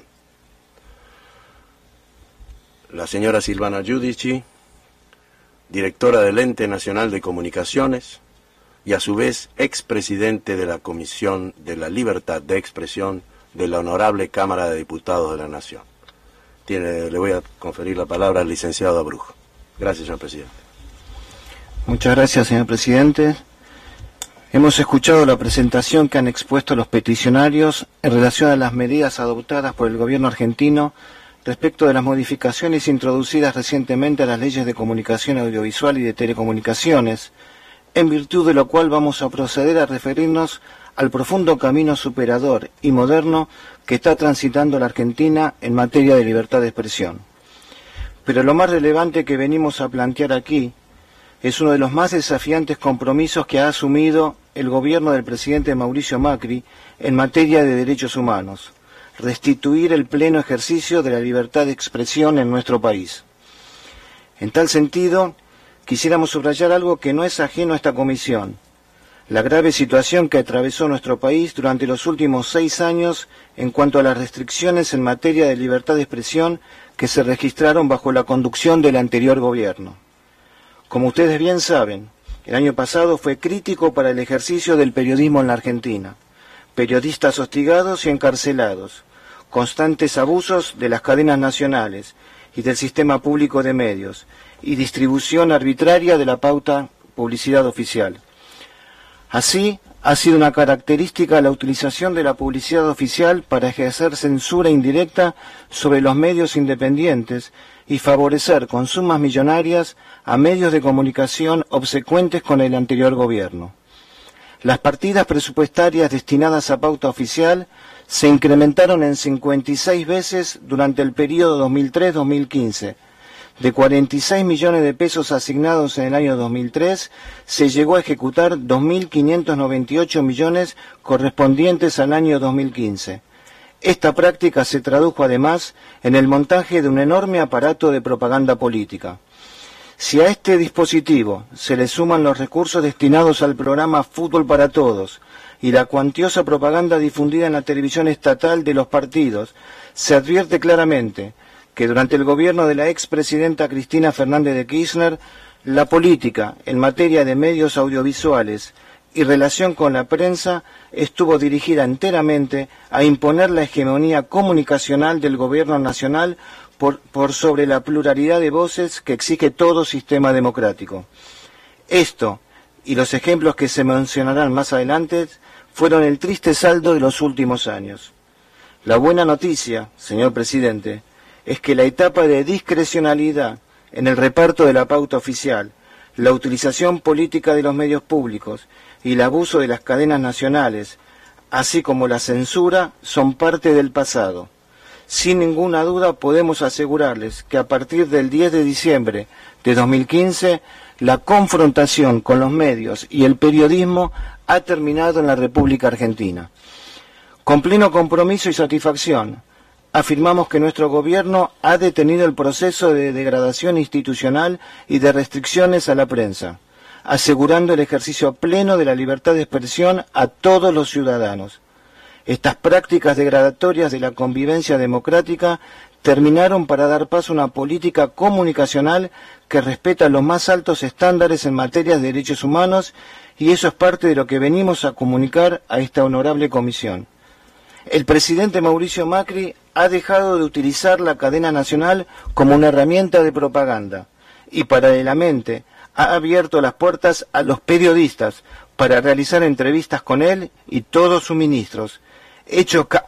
La señora Silvana Giudici, directora del Ente Nacional de Comunicaciones y a su vez expresidente de la Comisión de la Libertad de Expresión de la Honorable Cámara de Diputados de la Nación. Tiene, le voy a conferir la palabra al licenciado Abruj. Gracias, señor presidente. Muchas gracias, señor presidente. Hemos escuchado la presentación que han expuesto los peticionarios en relación a las medidas adoptadas por el gobierno argentino respecto de las modificaciones introducidas recientemente a las leyes de comunicación audiovisual y de telecomunicaciones, en virtud de lo cual vamos a proceder a referirnos al profundo camino superador y moderno que está transitando la Argentina en materia de libertad de expresión. Pero lo más relevante que venimos a plantear aquí es uno de los más desafiantes compromisos que ha asumido el gobierno del presidente Mauricio Macri en materia de derechos humanos: restituir el pleno ejercicio de la libertad de expresión en nuestro país. En tal sentido, quisiéramos subrayar algo que no es ajeno a esta comisión: la grave situación que atravesó nuestro país durante los últimos seis años en cuanto a las restricciones en materia de libertad de expresión que se registraron bajo la conducción del anterior gobierno. Como ustedes bien saben, el año pasado fue crítico para el ejercicio del periodismo en la Argentina. Periodistas hostigados y encarcelados, constantes abusos de las cadenas nacionales y del sistema público de medios, y distribución arbitraria de la pauta publicidad oficial. Así, Ha sido una característica la utilización de la publicidad oficial para ejercer censura indirecta sobre los medios independientes y favorecer con sumas millonarias a medios de comunicación obsecuentes con el anterior gobierno. Las partidas presupuestarias destinadas a pauta oficial se incrementaron en cincuenta y seis veces durante el periodo dos mil tres a dos mil quince. De cuarenta y seis millones de pesos asignados en el año dos mil tres, se llegó a ejecutar dos mil quinientos noventa y ocho millones correspondientes al año dos mil quince. Esta práctica se tradujo además en el montaje de un enorme aparato de propaganda política. Si a este dispositivo se le suman los recursos destinados al programa Fútbol para Todos y la cuantiosa propaganda difundida en la televisión estatal de los partidos, se advierte claramente que durante el gobierno de la expresidenta Cristina Fernández de Kirchner, la política en materia de medios audiovisuales y relación con la prensa estuvo dirigida enteramente a imponer la hegemonía comunicacional del gobierno nacional por, por sobre la pluralidad de voces que exige todo sistema democrático. Esto, y los ejemplos que se mencionarán más adelante, fueron el triste saldo de los últimos años. La buena noticia, señor presidente, es que la etapa de discrecionalidad en el reparto de la pauta oficial, la utilización política de los medios públicos y el abuso de las cadenas nacionales, así como la censura, son parte del pasado. Sin ninguna duda podemos asegurarles que a partir del diez de diciembre de dos mil quince, la confrontación con los medios y el periodismo ha terminado en la República Argentina. Con pleno compromiso y satisfacción, afirmamos que nuestro gobierno ha detenido el proceso de degradación institucional y de restricciones a la prensa, asegurando el ejercicio pleno de la libertad de expresión a todos los ciudadanos. Estas prácticas degradatorias de la convivencia democrática terminaron para dar paso a una política comunicacional que respeta los más altos estándares en materia de derechos humanos, y eso es parte de lo que venimos a comunicar a esta honorable comisión. El presidente Mauricio Macri ha dejado de utilizar la cadena nacional como una herramienta de propaganda y paralelamente ha abierto las puertas a los periodistas para realizar entrevistas con él y todos sus ministros, hecho, ca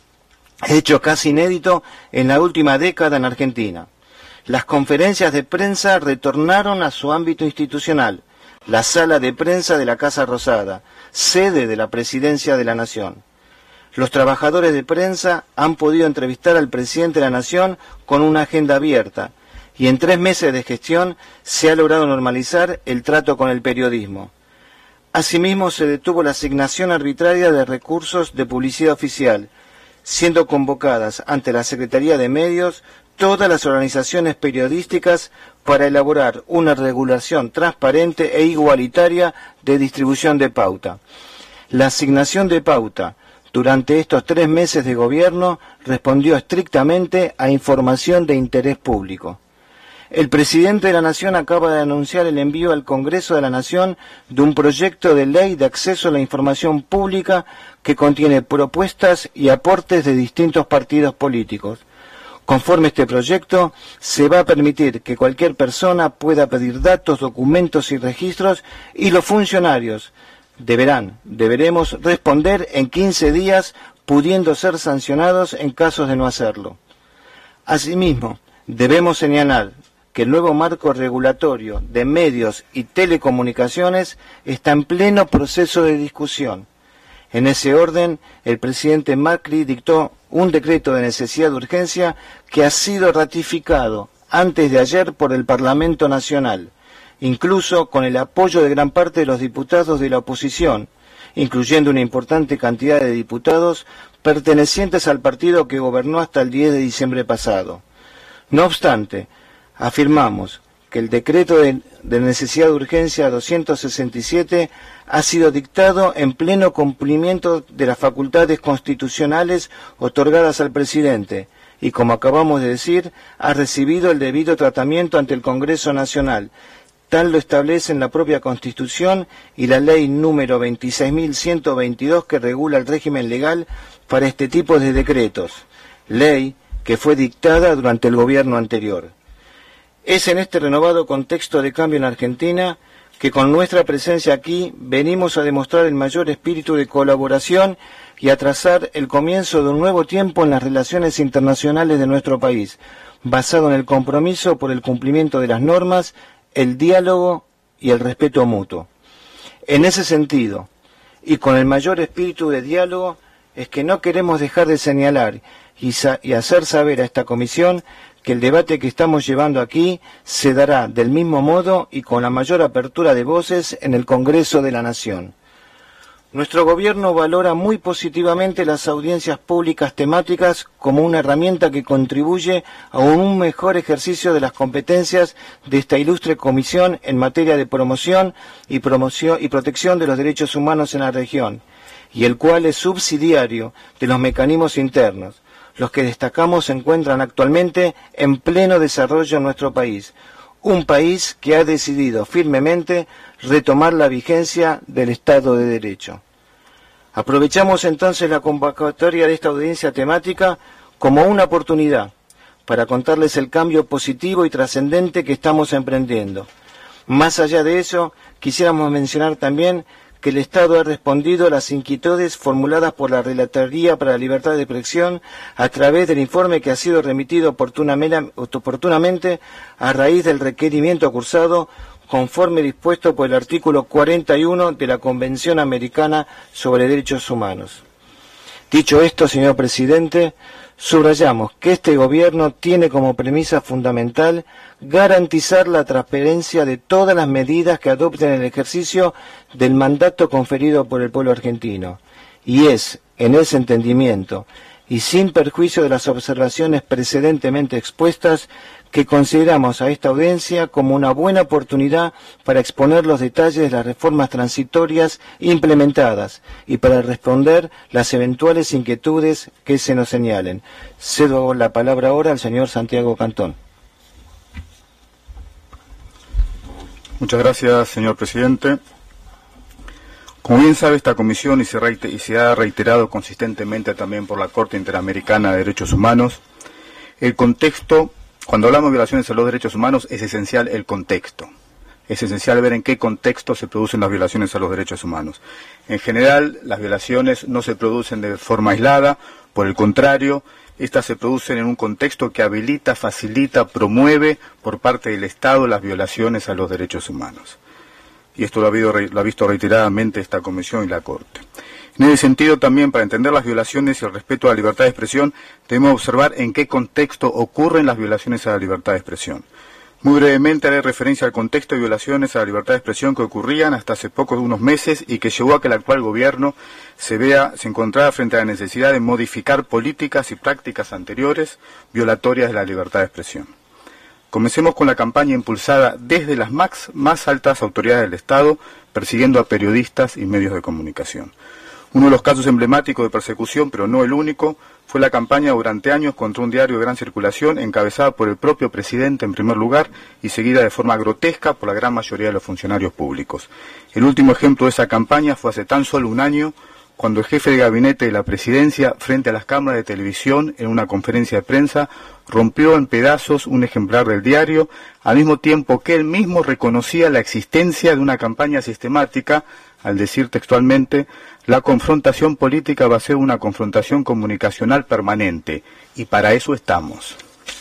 hecho casi inédito en la última década en Argentina. Las conferencias de prensa retornaron a su ámbito institucional, la sala de prensa de la Casa Rosada, sede de la Presidencia de la Nación. Los trabajadores de prensa han podido entrevistar al presidente de la Nación con una agenda abierta, y en tres meses de gestión se ha logrado normalizar el trato con el periodismo. Asimismo, se detuvo la asignación arbitraria de recursos de publicidad oficial, siendo convocadas ante la Secretaría de Medios todas las organizaciones periodísticas para elaborar una regulación transparente e igualitaria de distribución de pauta. La asignación de pauta durante estos tres meses de gobierno respondió estrictamente a información de interés público. El presidente de la Nación acaba de anunciar el envío al Congreso de la Nación de un proyecto de ley de acceso a la información pública que contiene propuestas y aportes de distintos partidos políticos. Conforme este proyecto, se va a permitir que cualquier persona pueda pedir datos, documentos y registros, y los funcionarios deberán, deberemos responder en quince días, pudiendo ser sancionados en casos de no hacerlo. Asimismo, debemos señalar que el nuevo marco regulatorio de medios y telecomunicaciones está en pleno proceso de discusión. En ese orden, el presidente Macri dictó un decreto de necesidad de urgencia que ha sido ratificado antes de ayer por el Parlamento Nacional, incluso con el apoyo de gran parte de los diputados de la oposición, incluyendo una importante cantidad de diputados pertenecientes al partido que gobernó hasta el diez de diciembre pasado. No obstante, afirmamos que el decreto de, de necesidad de urgencia doscientos sesenta y siete ha sido dictado en pleno cumplimiento de las facultades constitucionales otorgadas al presidente y, como acabamos de decir, ha recibido el debido tratamiento ante el Congreso Nacional. Tal lo establece en la propia Constitución y la ley número veintiséis mil ciento veintidós que regula el régimen legal para este tipo de decretos, ley que fue dictada durante el gobierno anterior. Es en este renovado contexto de cambio en Argentina que con nuestra presencia aquí venimos a demostrar el mayor espíritu de colaboración y a trazar el comienzo de un nuevo tiempo en las relaciones internacionales de nuestro país, basado en el compromiso por el cumplimiento de las normas, el diálogo y el respeto mutuo. En ese sentido, y con el mayor espíritu de diálogo, es que no queremos dejar de señalar y, sa- y hacer saber a esta comisión que el debate que estamos llevando aquí se dará del mismo modo y con la mayor apertura de voces en el Congreso de la Nación. Nuestro gobierno valora muy positivamente las audiencias públicas temáticas como una herramienta que contribuye a un mejor ejercicio de las competencias de esta ilustre comisión en materia de promoción y, promoción y protección de los derechos humanos en la región, y el cual es subsidiario de los mecanismos internos. Los que destacamos se encuentran actualmente en pleno desarrollo en nuestro país, un país que ha decidido firmemente retomar la vigencia del Estado de Derecho. Aprovechamos entonces la convocatoria de esta audiencia temática como una oportunidad para contarles el cambio positivo y trascendente que estamos emprendiendo. Más allá de eso, quisiéramos mencionar también que el Estado ha respondido a las inquietudes formuladas por la Relatoría para la Libertad de Expresión a través del informe que ha sido remitido oportunamente a raíz del requerimiento cursado conforme dispuesto por el artículo cuarenta y uno de la Convención Americana sobre Derechos Humanos. Dicho esto, señor presidente, subrayamos que este gobierno tiene como premisa fundamental garantizar la transparencia de todas las medidas que adopten en el ejercicio del mandato conferido por el pueblo argentino. Y es, en ese entendimiento, y sin perjuicio de las observaciones precedentemente expuestas, que consideramos a esta audiencia como una buena oportunidad para exponer los detalles de las reformas transitorias implementadas y para responder las eventuales inquietudes que se nos señalen. Cedo la palabra ahora al señor Santiago Cantón. Muchas gracias, señor presidente. Como bien sabe esta comisión y se, reiter- y se ha reiterado consistentemente también por la Corte Interamericana de Derechos Humanos, el contexto, cuando hablamos de violaciones a los derechos humanos, es esencial el contexto. Es esencial ver en qué contexto se producen las violaciones a los derechos humanos. En general, las violaciones no se producen de forma aislada, por el contrario, estas se producen en un contexto que habilita, facilita, promueve por parte del Estado las violaciones a los derechos humanos. Y esto lo ha, habido, lo ha visto reiteradamente esta Comisión y la Corte. En ese sentido, también, para entender las violaciones y el respeto a la libertad de expresión, debemos observar en qué contexto ocurren las violaciones a la libertad de expresión. Muy brevemente haré referencia al contexto de violaciones a la libertad de expresión que ocurrían hasta hace pocos unos meses y que llevó a que el actual gobierno se vea, se encontrara frente a la necesidad de modificar políticas y prácticas anteriores violatorias de la libertad de expresión. Comencemos con la campaña impulsada desde las más, más altas autoridades del Estado, persiguiendo a periodistas y medios de comunicación. Uno de los casos emblemáticos de persecución, pero no el único, fue la campaña durante años contra un diario de gran circulación encabezada por el propio presidente en primer lugar y seguida de forma grotesca por la gran mayoría de los funcionarios públicos. El último ejemplo de esa campaña fue hace tan solo un año, cuando el jefe de gabinete de la presidencia, frente a las cámaras de televisión, en una conferencia de prensa, rompió en pedazos un ejemplar del diario, al mismo tiempo que él mismo reconocía la existencia de una campaña sistemática, al decir textualmente: la confrontación política va a ser una confrontación comunicacional permanente, y para eso estamos.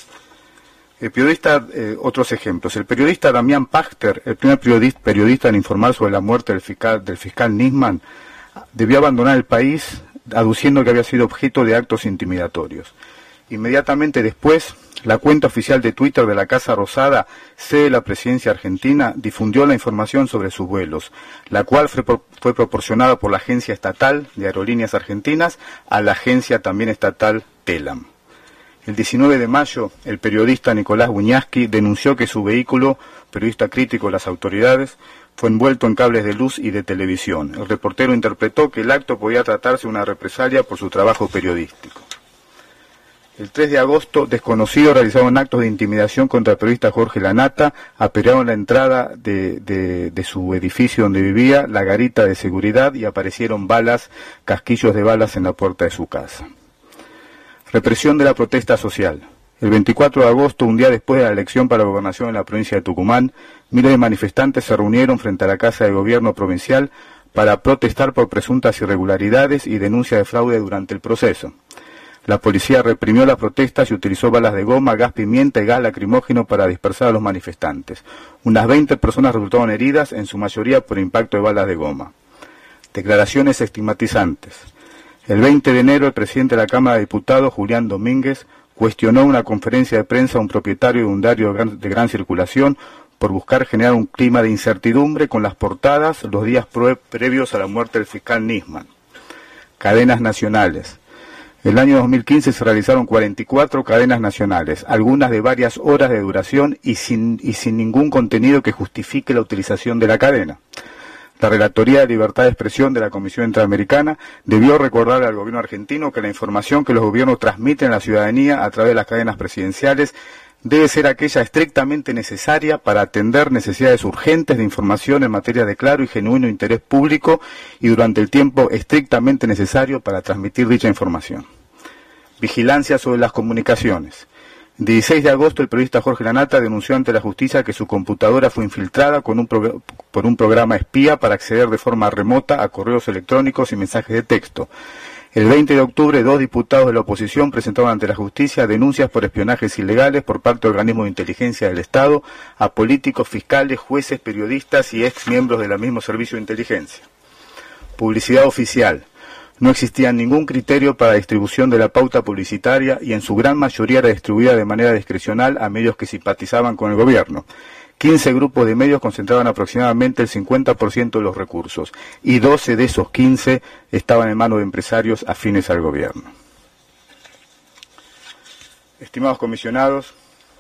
El periodista, eh, otros ejemplos. El periodista Damián Pachter, el primer periodista, periodista en informar sobre la muerte del fiscal, del fiscal Nisman, debió abandonar el país aduciendo que había sido objeto de actos intimidatorios. Inmediatamente después, la cuenta oficial de Twitter de la Casa Rosada, sede de la presidencia argentina, difundió la información sobre sus vuelos, la cual fue, fue proporcionada por la Agencia Estatal de Aerolíneas Argentinas a la agencia también estatal TELAM. El diecinueve de mayo, el periodista Nicolás Buñaski denunció que su vehículo, periodista crítico de las autoridades, fue envuelto en cables de luz y de televisión. El reportero interpretó que el acto podía tratarse de una represalia por su trabajo periodístico. El tres de agosto, desconocidos realizaron actos de intimidación contra el periodista Jorge Lanata, apedrearon la entrada de, de, de su edificio donde vivía, la garita de seguridad, y aparecieron balas, casquillos de balas en la puerta de su casa. Represión de la protesta social. El veinticuatro de agosto, un día después de la elección para la gobernación en la provincia de Tucumán, miles de manifestantes se reunieron frente a la Casa de Gobierno provincial para protestar por presuntas irregularidades y denuncia de fraude durante el proceso. La policía reprimió las protestas y utilizó balas de goma, gas pimienta y gas lacrimógeno para dispersar a los manifestantes. Unas veinte personas resultaron heridas, en su mayoría por impacto de balas de goma. Declaraciones estigmatizantes. El veinte de enero, el presidente de la Cámara de Diputados, Julián Domínguez, cuestionó una conferencia de prensa a un propietario de un diario de gran, de gran circulación por buscar generar un clima de incertidumbre con las portadas los días pre previos a la muerte del fiscal Nisman. Cadenas nacionales. El año dos mil quince se realizaron cuarenta y cuatro cadenas nacionales, algunas de varias horas de duración y sin, y sin ningún contenido que justifique la utilización de la cadena. La Relatoría de Libertad de Expresión de la Comisión Interamericana debió recordar al gobierno argentino que la información que los gobiernos transmiten a la ciudadanía a través de las cadenas presidenciales debe ser aquella estrictamente necesaria para atender necesidades urgentes de información en materia de claro y genuino interés público y durante el tiempo estrictamente necesario para transmitir dicha información. Vigilancia sobre las comunicaciones. El dieciséis de agosto, el periodista Jorge Lanata denunció ante la justicia que su computadora fue infiltrada con un por un programa espía para acceder de forma remota a correos electrónicos y mensajes de texto. El veinte de octubre, dos diputados de la oposición presentaron ante la justicia denuncias por espionajes ilegales por parte de organismos de inteligencia del Estado a políticos, fiscales, jueces, periodistas y ex miembros del mismo servicio de inteligencia. Publicidad oficial. No existía ningún criterio para la distribución de la pauta publicitaria y en su gran mayoría era distribuida de manera discrecional a medios que simpatizaban con el gobierno. quince grupos de medios concentraban aproximadamente el cincuenta por ciento de los recursos y doce de esos quince estaban en manos de empresarios afines al gobierno. Estimados comisionados,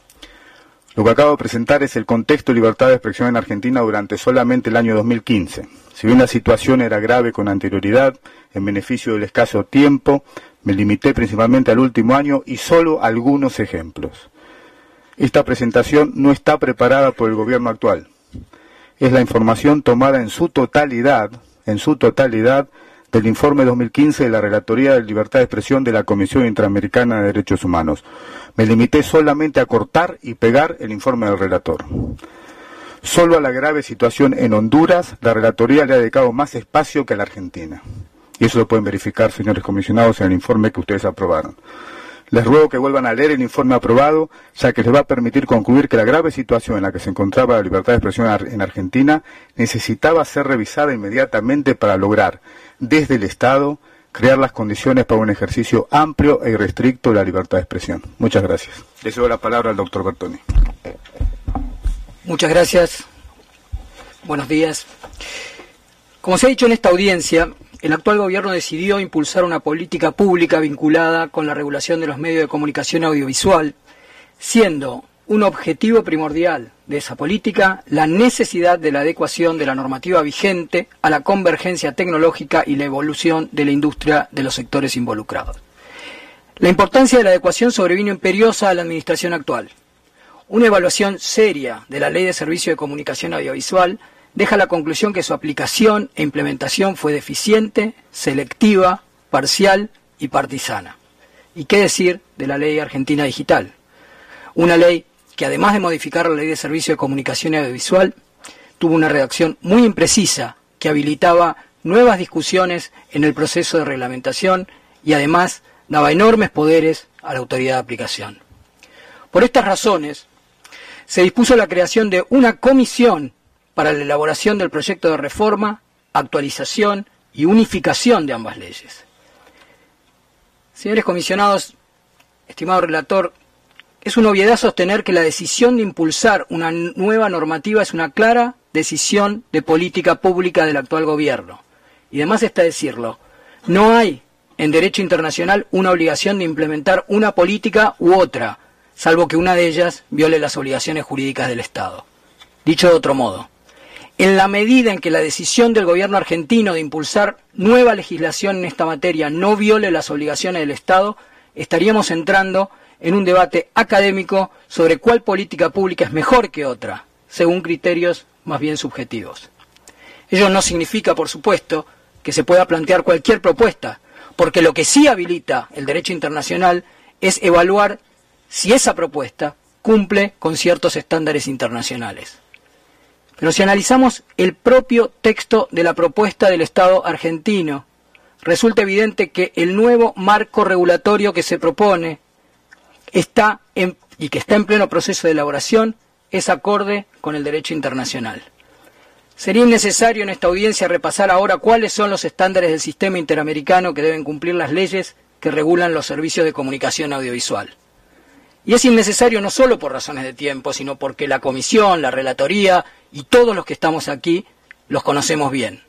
lo que acabo de presentar es el contexto de libertad de expresión en Argentina durante solamente el año dos mil quince. Si bien la situación era grave con anterioridad, en beneficio del escaso tiempo, me limité principalmente al último año y solo algunos ejemplos. Esta presentación no está preparada por el gobierno actual. Es la información tomada en su totalidad, en su totalidad, del informe dos mil quince de la Relatoría de Libertad de Expresión de la Comisión Interamericana de Derechos Humanos. Me limité solamente a cortar y pegar el informe del relator. Solo a la grave situación en Honduras, la Relatoría le ha dedicado más espacio que a la Argentina. Y eso lo pueden verificar, señores comisionados, en el informe que ustedes aprobaron. Les ruego que vuelvan a leer el informe aprobado, ya que les va a permitir concluir que la grave situación en la que se encontraba la libertad de expresión en Argentina necesitaba ser revisada inmediatamente para lograr, desde el Estado, crear las condiciones para un ejercicio amplio e irrestricto de la libertad de expresión. Muchas gracias. Le cedo la palabra al doctor Bertoni. Muchas gracias. Buenos días. Como se ha dicho en esta audiencia, el actual gobierno decidió impulsar una política pública vinculada con la regulación de los medios de comunicación audiovisual, siendo un objetivo primordial de esa política la necesidad de la adecuación de la normativa vigente a la convergencia tecnológica y la evolución de la industria de los sectores involucrados. La importancia de la adecuación sobrevino imperiosa a la administración actual. Una evaluación seria de la Ley de Servicio de Comunicación Audiovisual deja la conclusión que su aplicación e implementación fue deficiente, selectiva, parcial y partisana. ¿Y qué decir de la Ley Argentina Digital? Una ley que, además de modificar la Ley de Servicio de Comunicación Audiovisual, tuvo una redacción muy imprecisa que habilitaba nuevas discusiones en el proceso de reglamentación y además daba enormes poderes a la autoridad de aplicación. Por estas razones, se dispuso la creación de una comisión para la elaboración del proyecto de reforma, actualización y unificación de ambas leyes. Señores comisionados, estimado relator, es una obviedad sostener que la decisión de impulsar una nueva normativa es una clara decisión de política pública del actual gobierno. Y además está decirlo, no hay en derecho internacional una obligación de implementar una política u otra, salvo que una de ellas viole las obligaciones jurídicas del Estado. Dicho de otro modo, en la medida en que la decisión del gobierno argentino de impulsar nueva legislación en esta materia no viole las obligaciones del Estado, estaríamos entrando en un debate académico sobre cuál política pública es mejor que otra, según criterios más bien subjetivos. Ello no significa, por supuesto, que se pueda plantear cualquier propuesta, porque lo que sí habilita el derecho internacional es evaluar si esa propuesta cumple con ciertos estándares internacionales. Pero si analizamos el propio texto de la propuesta del Estado argentino, resulta evidente que el nuevo marco regulatorio que se propone está en, y que está en pleno proceso de elaboración es acorde con el derecho internacional. Sería innecesario en esta audiencia repasar ahora cuáles son los estándares del sistema interamericano que deben cumplir las leyes que regulan los servicios de comunicación audiovisual. Y es innecesario no solo por razones de tiempo, sino porque la Comisión, la Relatoría y todos los que estamos aquí los conocemos bien.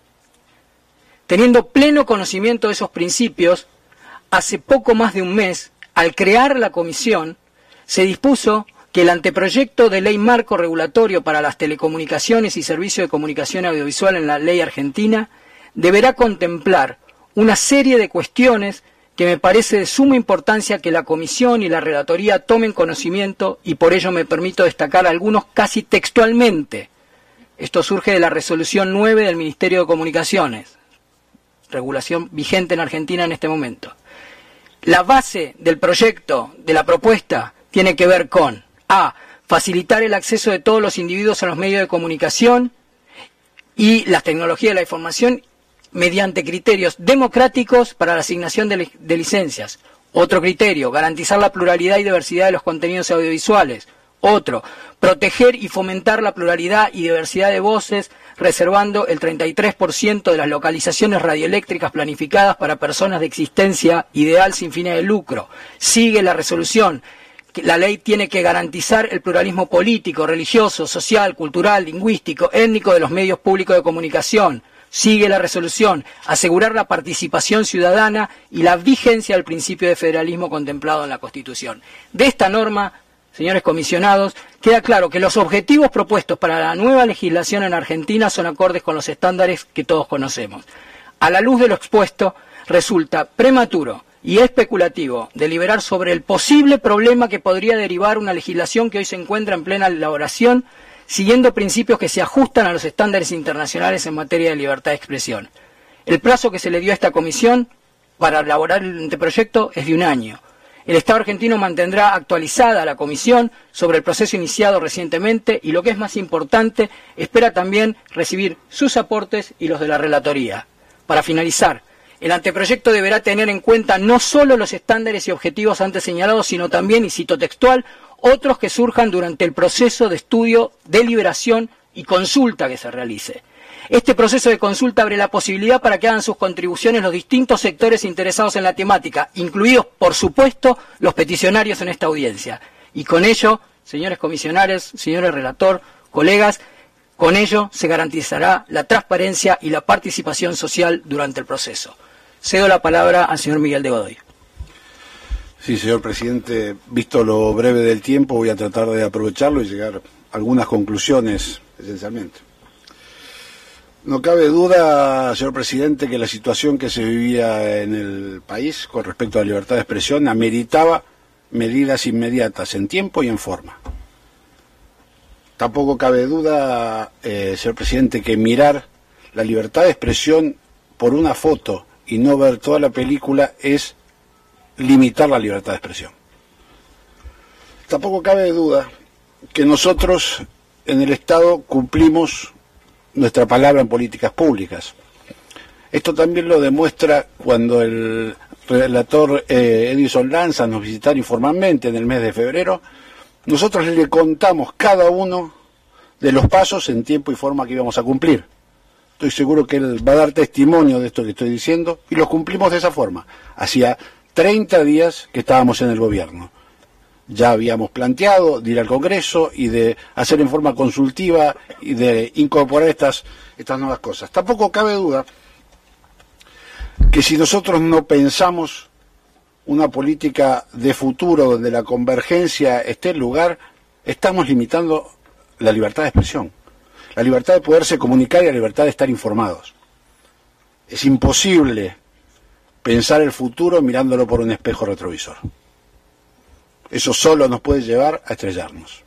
Teniendo pleno conocimiento de esos principios, hace poco más de un mes, al crear la Comisión, se dispuso que el anteproyecto de ley marco regulatorio para las telecomunicaciones y servicios de comunicación audiovisual en la ley argentina deberá contemplar una serie de cuestiones que me parece de suma importancia que la Comisión y la Relatoría tomen conocimiento, y por ello me permito destacar algunos casi textualmente. Esto surge de la resolución nueve del Ministerio de Comunicaciones, regulación vigente en Argentina en este momento. La base del proyecto, de la propuesta, tiene que ver con A. Facilitar el acceso de todos los individuos a los medios de comunicación y las tecnologías de la información mediante criterios democráticos para la asignación de, li de licencias. Otro criterio, garantizar la pluralidad y diversidad de los contenidos audiovisuales. Otro, proteger y fomentar la pluralidad y diversidad de voces, reservando el treinta y tres por ciento de las localizaciones radioeléctricas planificadas para personas de existencia ideal sin fines de lucro. Sigue la resolución. La ley tiene que garantizar el pluralismo político, religioso, social, cultural, lingüístico, étnico de los medios públicos de comunicación. Sigue la resolución, asegurar la participación ciudadana y la vigencia del principio de federalismo contemplado en la Constitución. De esta norma, señores comisionados, queda claro que los objetivos propuestos para la nueva legislación en Argentina son acordes con los estándares que todos conocemos. A la luz de lo expuesto, resulta prematuro y especulativo deliberar sobre el posible problema que podría derivar una legislación que hoy se encuentra en plena elaboración, siguiendo principios que se ajustan a los estándares internacionales en materia de libertad de expresión. El plazo que se le dio a esta comisión para elaborar el anteproyecto es de un año. El Estado argentino mantendrá actualizada a la comisión sobre el proceso iniciado recientemente y, lo que es más importante, espera también recibir sus aportes y los de la Relatoría. Para finalizar, el anteproyecto deberá tener en cuenta no solo los estándares y objetivos antes señalados, sino también, y cito textual, otros que surjan durante el proceso de estudio, deliberación y consulta que se realice. Este proceso de consulta abre la posibilidad para que hagan sus contribuciones los distintos sectores interesados en la temática, incluidos, por supuesto, los peticionarios en esta audiencia. Y con ello, señores comisionarios, señores relator, colegas, con ello se garantizará la transparencia y la participación social durante el proceso. Cedo la palabra al señor Miguel de Godoy. Sí, señor presidente, visto lo breve del tiempo, voy a tratar de aprovecharlo y llegar a algunas conclusiones, esencialmente. No cabe duda, señor presidente, que la situación que se vivía en el país con respecto a la libertad de expresión ameritaba medidas inmediatas en tiempo y en forma. Tampoco cabe duda, eh, señor presidente, que mirar la libertad de expresión por una foto y no ver toda la película es limitar la libertad de expresión. Tampoco cabe duda que nosotros en el Estado cumplimos nuestra palabra en políticas públicas. Esto también lo demuestra cuando el relator eh, Edison Lanza nos visitara informalmente en el mes de febrero. Nosotros le contamos cada uno de los pasos en tiempo y forma que íbamos a cumplir. Estoy seguro que él va a dar testimonio de esto que estoy diciendo, y los cumplimos de esa forma. Hacía treinta días que estábamos en el gobierno. Ya habíamos planteado de ir al Congreso y de hacer en forma consultiva y de incorporar estas, estas nuevas cosas. Tampoco cabe duda que si nosotros no pensamos una política de futuro donde la convergencia esté en lugar, estamos limitando la libertad de expresión, la libertad de poderse comunicar y la libertad de estar informados. Es imposible pensar el futuro mirándolo por un espejo retrovisor. Eso solo nos puede llevar a estrellarnos.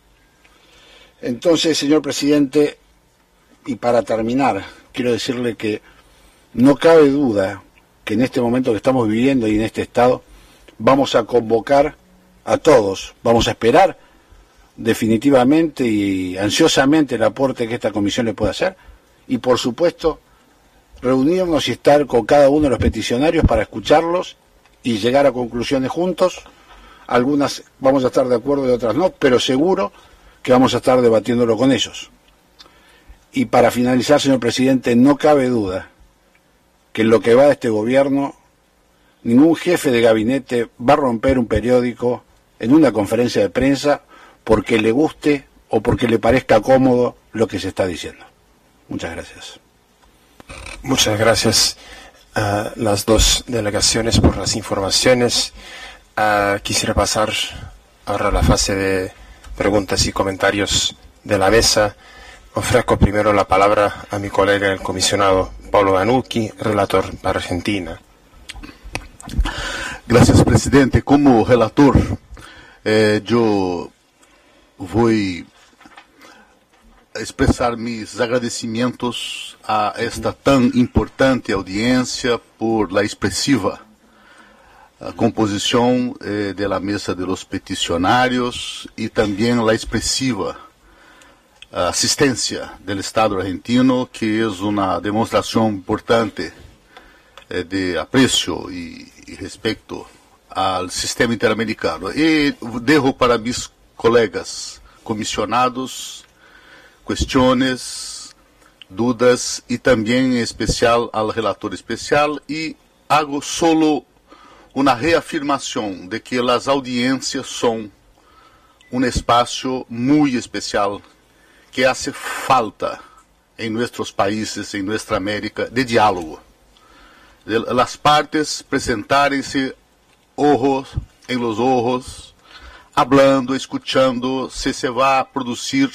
Entonces, señor presidente, y para terminar, quiero decirle que no cabe duda que en este momento que estamos viviendo y en este estado, vamos a convocar a todos. Vamos a esperar definitivamente y ansiosamente el aporte que esta comisión le pueda hacer y, por supuesto, reunirnos y estar con cada uno de los peticionarios para escucharlos y llegar a conclusiones juntos. Algunas vamos a estar de acuerdo y otras no, pero seguro que vamos a estar debatiéndolo con ellos. Y para finalizar, señor presidente, no cabe duda que en lo que va de este gobierno, ningún jefe de gabinete va a romper un periódico en una conferencia de prensa porque le guste o porque le parezca cómodo lo que se está diciendo. Muchas gracias. Muchas gracias a las dos delegaciones por las informaciones. Uh, quisiera pasar ahora a la fase de preguntas y comentarios de la mesa. Ofrezco primero la palabra a mi colega el comisionado Paulo Vanucchi, relator para Argentina. Gracias, presidente. Como relator, eh, yo voy a expresar mis agradecimientos a esta tan importante audiencia por la expresiva composición eh, de la mesa de los peticionarios y también la expresiva asistencia del Estado argentino, que es una demostración importante eh, de aprecio y, y respeto al sistema interamericano. Y dejo para mis colegas comisionados cuestiones, dudas y también en especial al relator especial, y hago solo una reafirmación de que las audiencias son un espacio muy especial que hace falta en nuestros países, en nuestra América, de diálogo. De las partes presentarem-se ojos en los ojos, hablando, escuchando, si se va a producir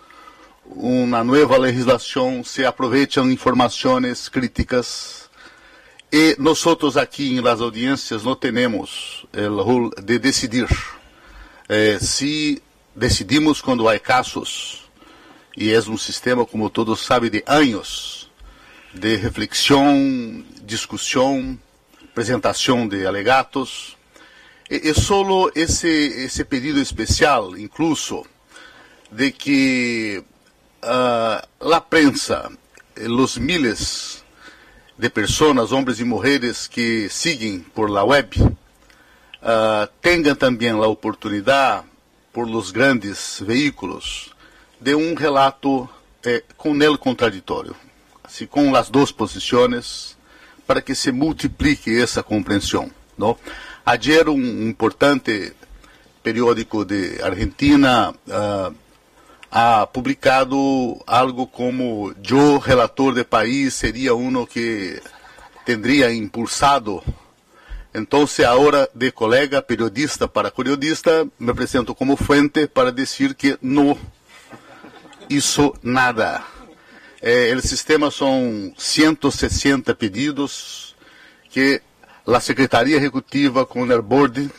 una nueva legislación, se aprovechan informaciones críticas. Y nosotros aquí en las audiencias no tenemos el rol de decidir. Eh, si decidimos cuando hay casos, y es un sistema, como todos saben, de años, de reflexión, discusión, presentación de alegatos. Es solo ese, ese pedido especial, incluso, de que uh, la prensa, los miles de personas, hombres y mujeres que siguen por la web, uh, tengan también la oportunidad, por los grandes vehículos, de un relato eh, con el contradictorio, así con las dos posiciones, para que se multiplique esa comprensión, ¿no? Ayer un importante periódico de Argentina uh, ha publicado algo como: yo, relator de país, sería uno que tendría impulsado. Entonces, ahora, de colega, periodista para periodista, me presento como fuente para decir que no hizo nada. Eh, el sistema son ciento sesenta pedidos que la Secretaría Ejecutiva con el board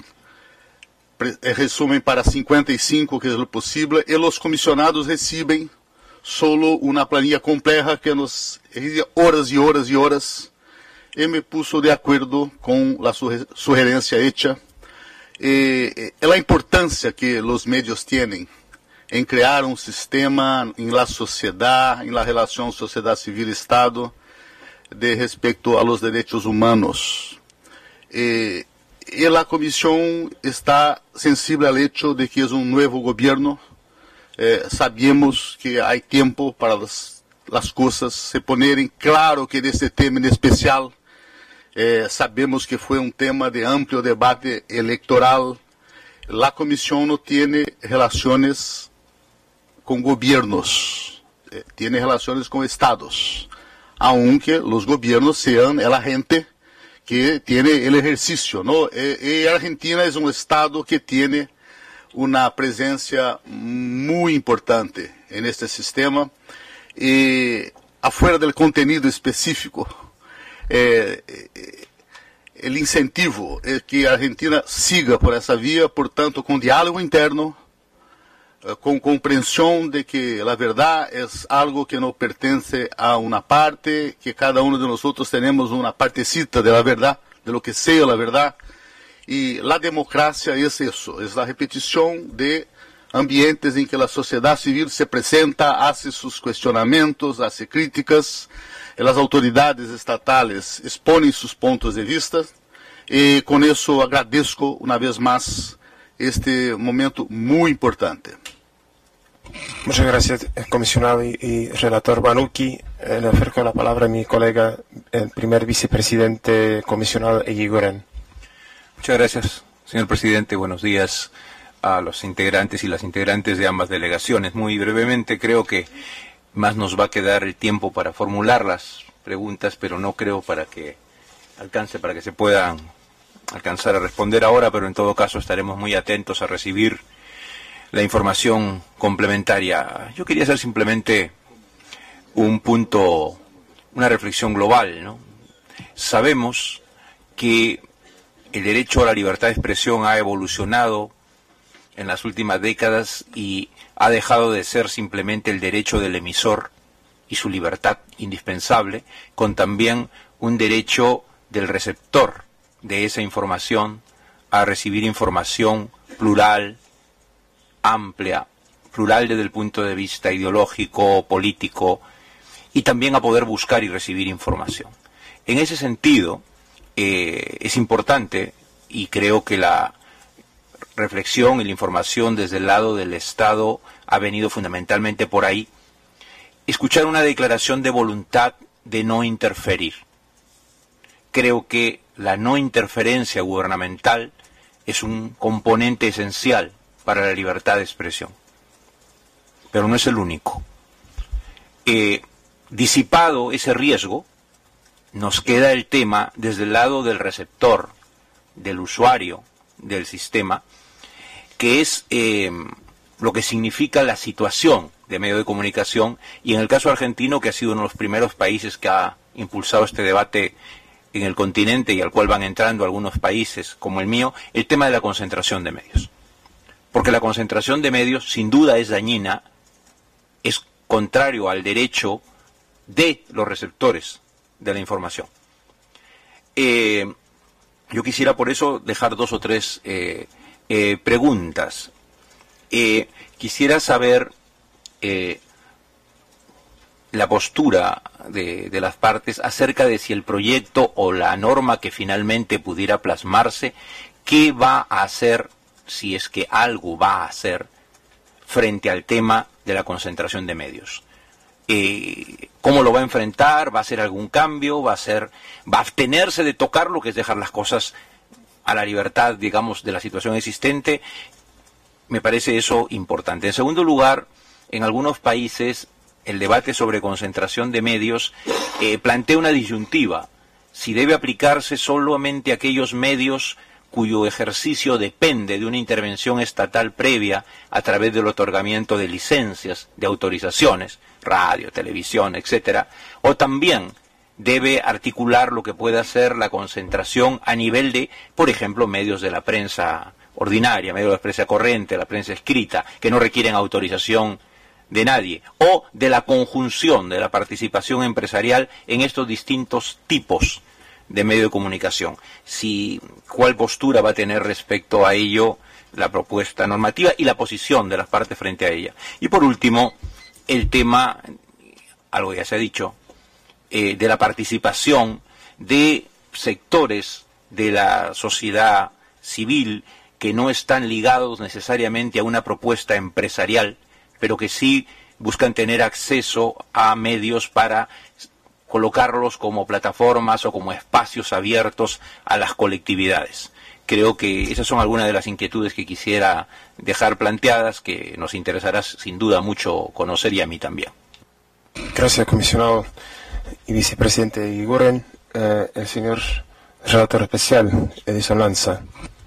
resumen para cincuenta y cinco, que es lo posible, y los comisionados reciben solo una planilla compleja que nos exige horas y horas y horas, y me puso de acuerdo con la sugerencia hecha. Eh, la importancia que los medios tienen en crear un sistema en la sociedad, en la relación sociedad civil-Estado, de respecto a los derechos humanos. Eh, y la comisión está sensible al hecho de que es un nuevo gobierno. Eh, sabemos que hay tiempo para las, las cosas se ponerem. Claro que de este tema en especial, eh, sabemos que fue un tema de amplio debate electoral. La comisión no tiene relaciones con gobiernos, eh, tiene relaciones con estados, aunque los gobiernos sean la gente que tiene el ejercicio, ¿no? Eh, eh, Argentina es un estado que tiene una presencia muy importante en este sistema, y afuera del contenido específico, eh, eh, el incentivo es que Argentina siga por esa vía, por tanto, con diálogo interno, con comprensión de que la verdad es algo que no pertenece a una parte, que cada uno de nosotros tenemos una partecita de la verdad, de lo que sea la verdad, Y la democracia es eso, es la repetición de ambientes en que la sociedad civil se presenta, hace sus cuestionamientos, hace críticas, y las autoridades estatales exponen sus puntos de vista. Y con eso agradezco una vez más este momento muy importante. Muchas gracias, comisionado y, y relator Banuki. Eh, le ofrezco la palabra a mi colega, el primer vicepresidente comisionado Eguiguren. Muchas gracias, señor presidente. Buenos días a los integrantes y las integrantes de ambas delegaciones. Muy brevemente, creo que más nos va a quedar el tiempo para formular las preguntas, pero no creo para que alcance, para que se puedan alcanzar a responder ahora, pero en todo caso estaremos muy atentos a recibir la información complementaria. Yo quería hacer simplemente un punto, una reflexión global, ¿no? Sabemos que el derecho a la libertad de expresión ha evolucionado en las últimas décadas y ha dejado de ser simplemente el derecho del emisor y su libertad indispensable, con también un derecho del receptor de esa información a recibir información plural, amplia, plural desde el punto de vista ideológico, político, y también a poder buscar y recibir información. En ese sentido, eh, es importante, y creo que la reflexión y la información desde el lado del Estado ha venido fundamentalmente por ahí, escuchar una declaración de voluntad de no interferir. Creo que la no interferencia gubernamental es un componente esencial para la libertad de expresión, pero no es el único. Eh, disipado ese riesgo, nos queda el tema desde el lado del receptor, del usuario del sistema, que es eh, lo que significa la situación de medio de comunicación, y en el caso argentino, que ha sido uno de los primeros países que ha impulsado este debate en el continente y al cual van entrando algunos países como el mío, el tema de la concentración de medios. Porque la concentración de medios sin duda es dañina, es contrario al derecho de los receptores de la información. Eh, yo quisiera por eso dejar dos o tres eh, eh, preguntas. Eh, quisiera saber eh, la postura de, de las partes acerca de si el proyecto o la norma que finalmente pudiera plasmarse, qué va a hacer, si es que algo va a hacer, frente al tema de la concentración de medios. Eh, ¿Cómo lo va a enfrentar? ¿Va a hacer algún cambio? ¿Va a hacer, va a abstenerse de tocarlo, que es dejar las cosas a la libertad, digamos, de la situación existente? Me parece eso importante. En segundo lugar, en algunos países el debate sobre concentración de medios eh, plantea una disyuntiva. Si debe aplicarse solamente a aquellos medios cuyo ejercicio depende de una intervención estatal previa a través del otorgamiento de licencias, de autorizaciones, radio, televisión, etcétera, o también debe articular lo que pueda ser la concentración a nivel de, por ejemplo, medios de la prensa ordinaria, medios de la prensa corriente, la prensa escrita, que no requieren autorización de nadie, o de la conjunción de la participación empresarial en estos distintos tipos de medio de comunicación. Si, ¿cuál postura va a tener respecto a ello la propuesta normativa y la posición de las partes frente a ella? Y por último, el tema, algo ya se ha dicho, eh, de la participación de sectores de la sociedad civil que no están ligados necesariamente a una propuesta empresarial, pero que sí buscan tener acceso a medios para colocarlos como plataformas o como espacios abiertos a las colectividades. Creo que esas son algunas de las inquietudes que quisiera dejar planteadas, que nos interesará sin duda mucho conocer, y a mí también. Gracias, comisionado y vicepresidente Eguiguren. Eh, el señor relator especial, Edison Lanza.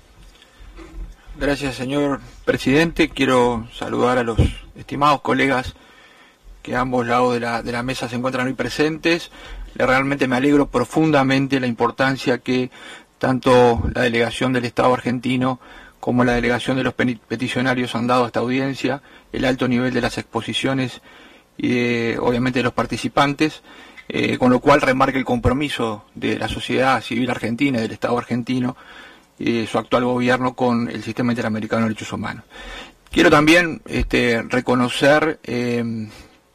Gracias, señor presidente. Quiero saludar a los estimados colegas que a ambos lados de la, de la mesa se encuentran hoy presentes. Realmente me alegro profundamente de la importancia que tanto la delegación del Estado argentino como la delegación de los peticionarios han dado a esta audiencia, el alto nivel de las exposiciones y de, obviamente de los participantes, eh, con lo cual remarca el compromiso de la sociedad civil argentina y del Estado argentino eh, su actual gobierno con el sistema interamericano de derechos humanos. Quiero también este, reconocer eh,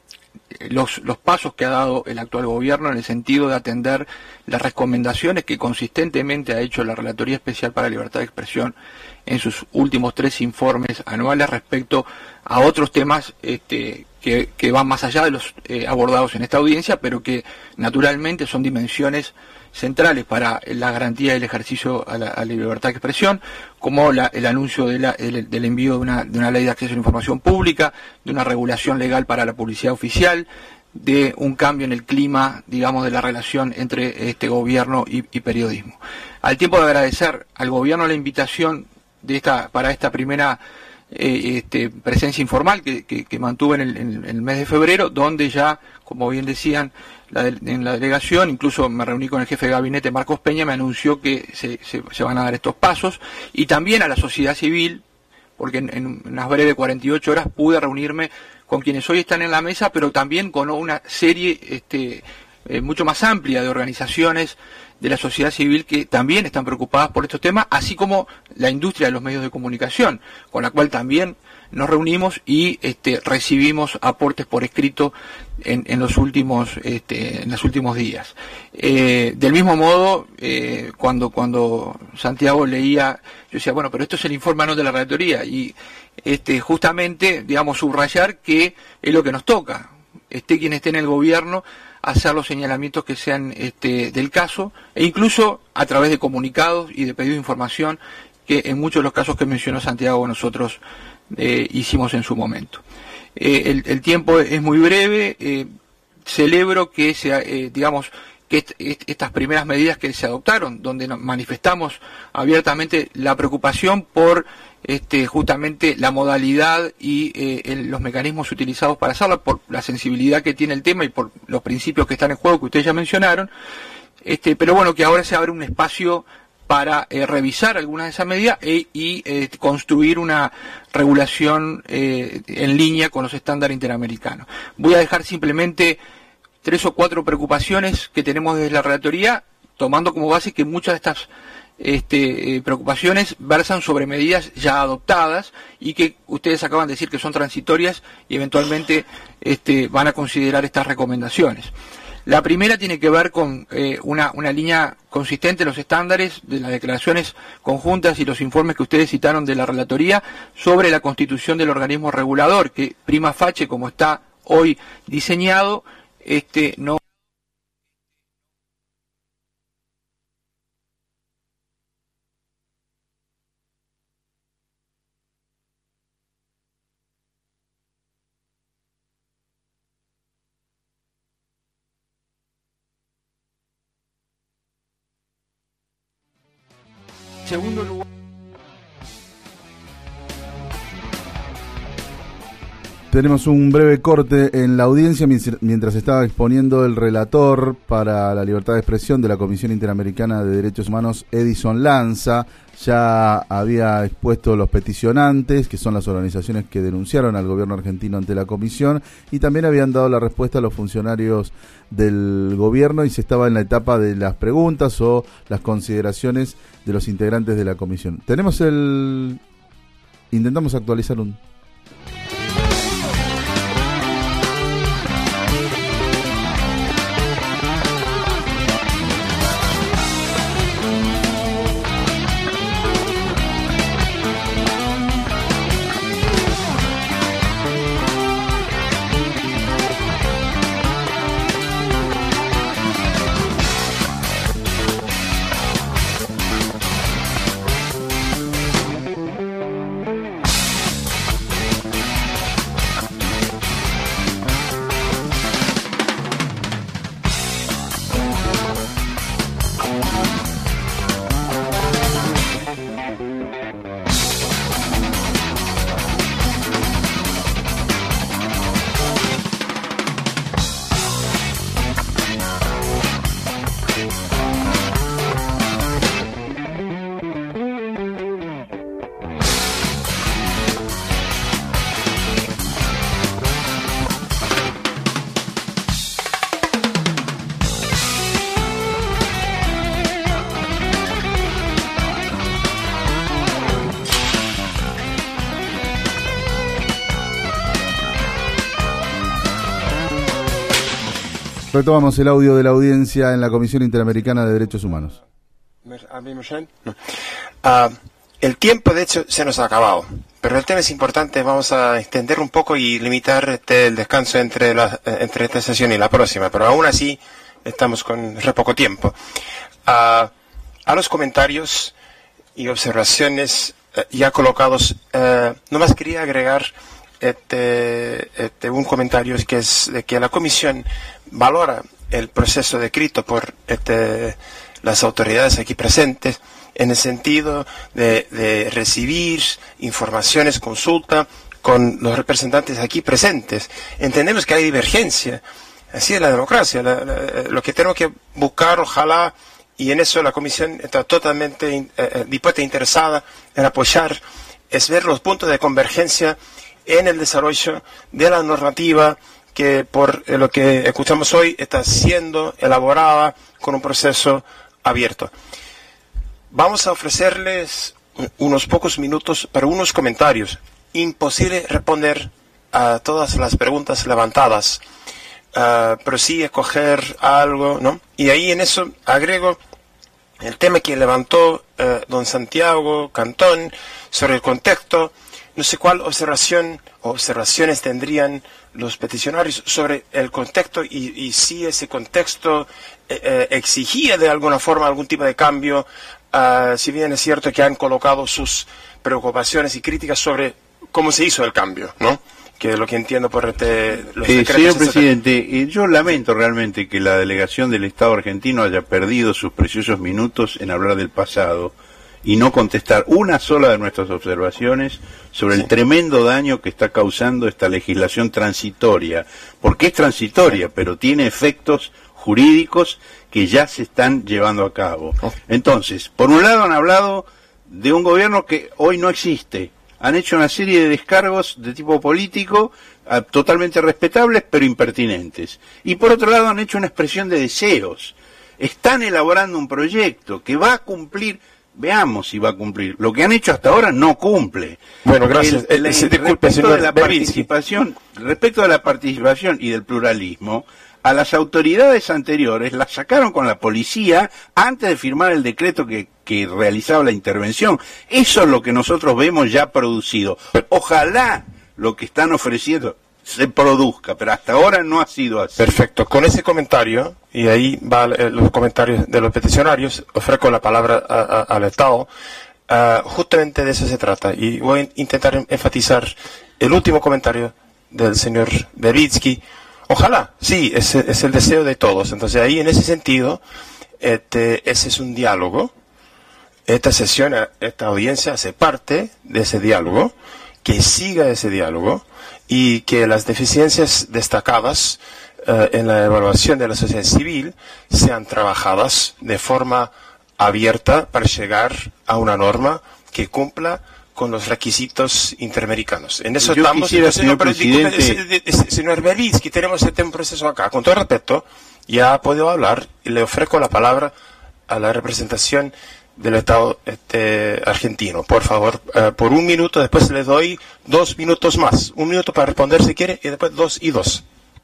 los, los pasos que ha dado el actual gobierno en el sentido de atender las recomendaciones que consistentemente ha hecho la Relatoría Especial para la Libertad de Expresión en sus últimos tres informes anuales respecto a otros temas este, que, que van más allá de los eh, abordados en esta audiencia, pero que naturalmente son dimensiones centrales para la garantía del ejercicio a la, a la libertad de expresión, como la, el anuncio de la, el, del envío de una, de una ley de acceso a la información pública, de una regulación legal para la publicidad oficial, de un cambio en el clima, digamos, de la relación entre este gobierno y, y periodismo. Al tiempo de agradecer al gobierno la invitación de esta para esta primera eh, este, presencia informal que, que, que mantuve en el, en el mes de febrero, donde ya, como bien decían, La de, en la delegación, incluso me reuní con el jefe de gabinete Marcos Peña, me anunció que se, se, se van a dar estos pasos, y también a la sociedad civil, porque en, en unas breves cuarenta y ocho horas pude reunirme con quienes hoy están en la mesa, pero también con una serie este, eh, mucho más amplia de organizaciones de la sociedad civil que también están preocupadas por estos temas, así como la industria de los medios de comunicación, con la cual también nos reunimos y este, recibimos aportes por escrito en, en los últimos este, en los últimos días. Eh, del mismo modo, eh, cuando cuando Santiago leía, yo decía, bueno, pero esto es el informe anual de la Relatoría, y este, justamente, digamos, subrayar que es lo que nos toca, esté quien esté en el gobierno, hacer los señalamientos que sean este, del caso, e incluso a través de comunicados y de pedido de información, que en muchos de los casos que mencionó Santiago nosotros Eh, hicimos en su momento. Eh, el, el tiempo es muy breve, eh, celebro que sea, eh, digamos, que est est estas primeras medidas que se adoptaron, donde manifestamos abiertamente la preocupación por este, justamente la modalidad y eh, el, los mecanismos utilizados para hacerla, por la sensibilidad que tiene el tema y por los principios que están en juego que ustedes ya mencionaron, este, pero bueno, que ahora se abre un espacio para eh, revisar algunas de esas medidas e, y eh, construir una regulación eh, en línea con los estándares interamericanos. Voy a dejar simplemente tres o cuatro preocupaciones que tenemos desde la Relatoría, tomando como base que muchas de estas este, eh, preocupaciones versan sobre medidas ya adoptadas y que ustedes acaban de decir que son transitorias y eventualmente este, van a considerar estas recomendaciones. La primera tiene que ver con eh, una, una línea consistente de los estándares de las declaraciones conjuntas y los informes que ustedes citaron de la Relatoría sobre la constitución del organismo regulador, que prima facie, como está hoy diseñado, este, no segundo lugar. Tenemos un breve corte en la audiencia mientras estaba exponiendo el relator para la libertad de expresión de la Comisión Interamericana de Derechos Humanos, Edison Lanza. Ya había expuesto los peticionantes, que son las organizaciones que denunciaron al gobierno argentino ante la comisión, y también habían dado la respuesta a los funcionarios del gobierno, y se estaba en la etapa de las preguntas o las consideraciones de los integrantes de la comisión. Tenemos el... Intentamos actualizar un... Retomamos el audio de la audiencia en la Comisión Interamericana de Derechos Humanos. Uh, el tiempo, de hecho, se nos ha acabado, pero el tema es importante. Vamos a extender un poco y limitar este, el descanso entre, la, entre esta sesión y la próxima, pero aún así estamos con re poco tiempo. Uh, a los comentarios y observaciones uh, ya colocados, uh, nomás quería agregar este, este, un comentario, que es de que la Comisión valora el proceso descrito por este, las autoridades aquí presentes, en el sentido de, de recibir informaciones, consulta con los representantes aquí presentes. Entendemos que hay divergencia, así es la democracia. La, la, lo que tenemos que buscar, ojalá, y en eso la Comisión está totalmente eh, dispuesta e interesada en apoyar, es ver los puntos de convergencia en el desarrollo de la normativa que, por lo que escuchamos hoy, está siendo elaborada con un proceso abierto. Vamos a ofrecerles unos pocos minutos para unos comentarios. Imposible responder a todas las preguntas levantadas, uh, pero sí escoger algo, ¿no? Y ahí en eso agrego el tema que levantó uh, don Santiago Cantón sobre el contexto. No sé cuál observación o observaciones tendrían los peticionarios sobre el contexto y, y si ese contexto eh, eh, exigía de alguna forma algún tipo de cambio. Uh, si bien es cierto que han colocado sus preocupaciones y críticas sobre cómo se hizo el cambio, ¿no? Que es lo que entiendo por este, los eh, decretos. Señor presidente, eh, yo lamento realmente que la delegación del Estado argentino haya perdido sus preciosos minutos en hablar del pasado y no contestar una sola de nuestras observaciones sobre sí. el tremendo daño que está causando esta legislación transitoria, porque es transitoria, pero tiene efectos jurídicos que ya se están llevando a cabo. Entonces, por un lado han hablado de un gobierno que hoy no existe. Han hecho una serie de descargos de tipo político uh, totalmente respetables, pero impertinentes. Y por otro lado han hecho una expresión de deseos. Están elaborando un proyecto que va a cumplir, veamos si va a cumplir. Lo que han hecho hasta ahora no cumple. Bueno, gracias. El, el, el, disculpe, respecto señor de la participación, respecto de la participación y del pluralismo, a las autoridades anteriores las sacaron con la policía antes de firmar el decreto que, que realizaba la intervención. Eso es lo que nosotros vemos ya producido. Ojalá lo que están ofreciendo se produzca, pero hasta ahora no ha sido así. Perfecto. Con ese comentario, y ahí van eh, los comentarios de los peticionarios, ofrezco la palabra a, a, al Estado. Uh, justamente de eso se trata, y voy a intentar enfatizar el último comentario del señor Beritsky. Ojalá, sí, es, es el deseo de todos. Entonces ahí en ese sentido, este, ese es un diálogo. Esta sesión, esta audiencia hace parte de ese diálogo, que siga ese diálogo y que las deficiencias destacadas uh, en la evaluación de la sociedad civil sean trabajadas de forma abierta para llegar a una norma que cumpla con los requisitos interamericanos. En eso Yo estamos. Quisiera, Entonces, señor no, pero presidente... disculpe, es, es, señor Beritsky, tenemos este un proceso acá. Con todo respeto, ya ha podido hablar y le ofrezco la palabra a la representación del Estado este, argentino. Por favor, uh, por un minuto, después le doy dos minutos más. Un minuto para responder si quiere y después dos y dos.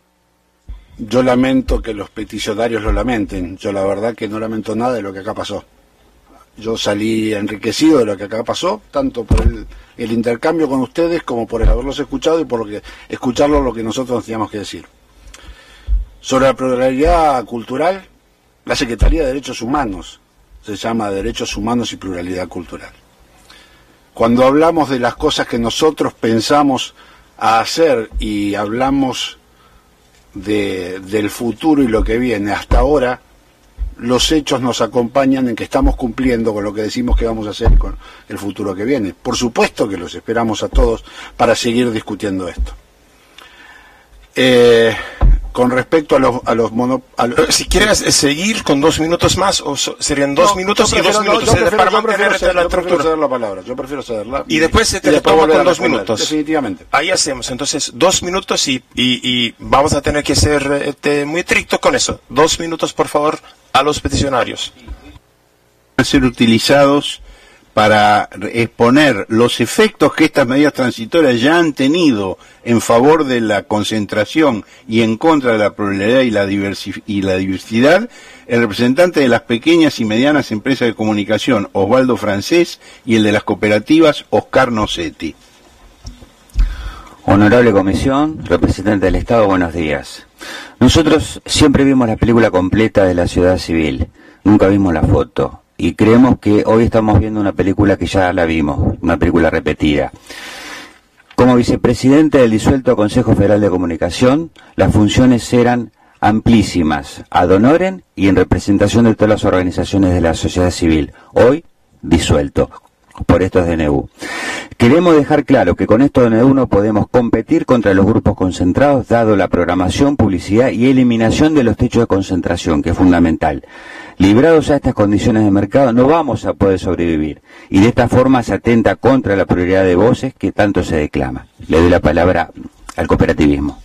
Yo lamento que los peticionarios lo lamenten. Yo la verdad que no lamento nada de lo que acá pasó. Yo salí enriquecido de lo que acá pasó, tanto por el, el intercambio con ustedes como por el haberlos escuchado y por lo que escucharlo lo que nosotros teníamos que decir. Sobre la pluralidad cultural, la Secretaría de Derechos Humanos se llama Derechos Humanos y Pluralidad Cultural. Cuando hablamos de las cosas que nosotros pensamos a hacer y hablamos de, del futuro y lo que viene hasta ahora, los hechos nos acompañan en que estamos cumpliendo con lo que decimos que vamos a hacer con el futuro que viene. Por supuesto que los esperamos a todos para seguir discutiendo esto. Eh, con respecto a los, a los mono... A los... Si quieres seguir con dos minutos más, o so, serían dos no, minutos y dos minutos. No, yo prefiero, para yo prefiero, ceder, la yo prefiero ceder la palabra. Yo prefiero cederla. Y, y después se te retoma con dos minutos. Definitivamente. Ahí hacemos. Entonces, dos minutos y, y, y vamos a tener que ser este, muy estrictos con eso. Dos minutos, por favor, a los peticionarios. Van a ser utilizados para exponer los efectos que estas medidas transitorias ya han tenido en favor de la concentración y en contra de la pluralidad y la, diversi- y la diversidad, el representante de las pequeñas y medianas empresas de comunicación, Osvaldo Francés, y el de las cooperativas, Oscar Nocetti. Honorable Comisión, representante del Estado, buenos días. Nosotros siempre vimos la película completa de la sociedad civil, nunca vimos la foto. Y creemos que hoy estamos viendo una película que ya la vimos, una película repetida. Como vicepresidente del disuelto Consejo Federal de Comunicación, las funciones eran amplísimas, ad honorem y en representación de todas las organizaciones de la sociedad civil. Hoy, disuelto por estos D N U. Queremos dejar claro que con estos D N U no podemos competir contra los grupos concentrados, dado la programación, publicidad y eliminación de los techos de concentración, que es fundamental. Librados a estas condiciones de mercado, no vamos a poder sobrevivir, y de esta forma se atenta contra la pluralidad de voces que tanto se declama. Le doy la palabra al cooperativismo.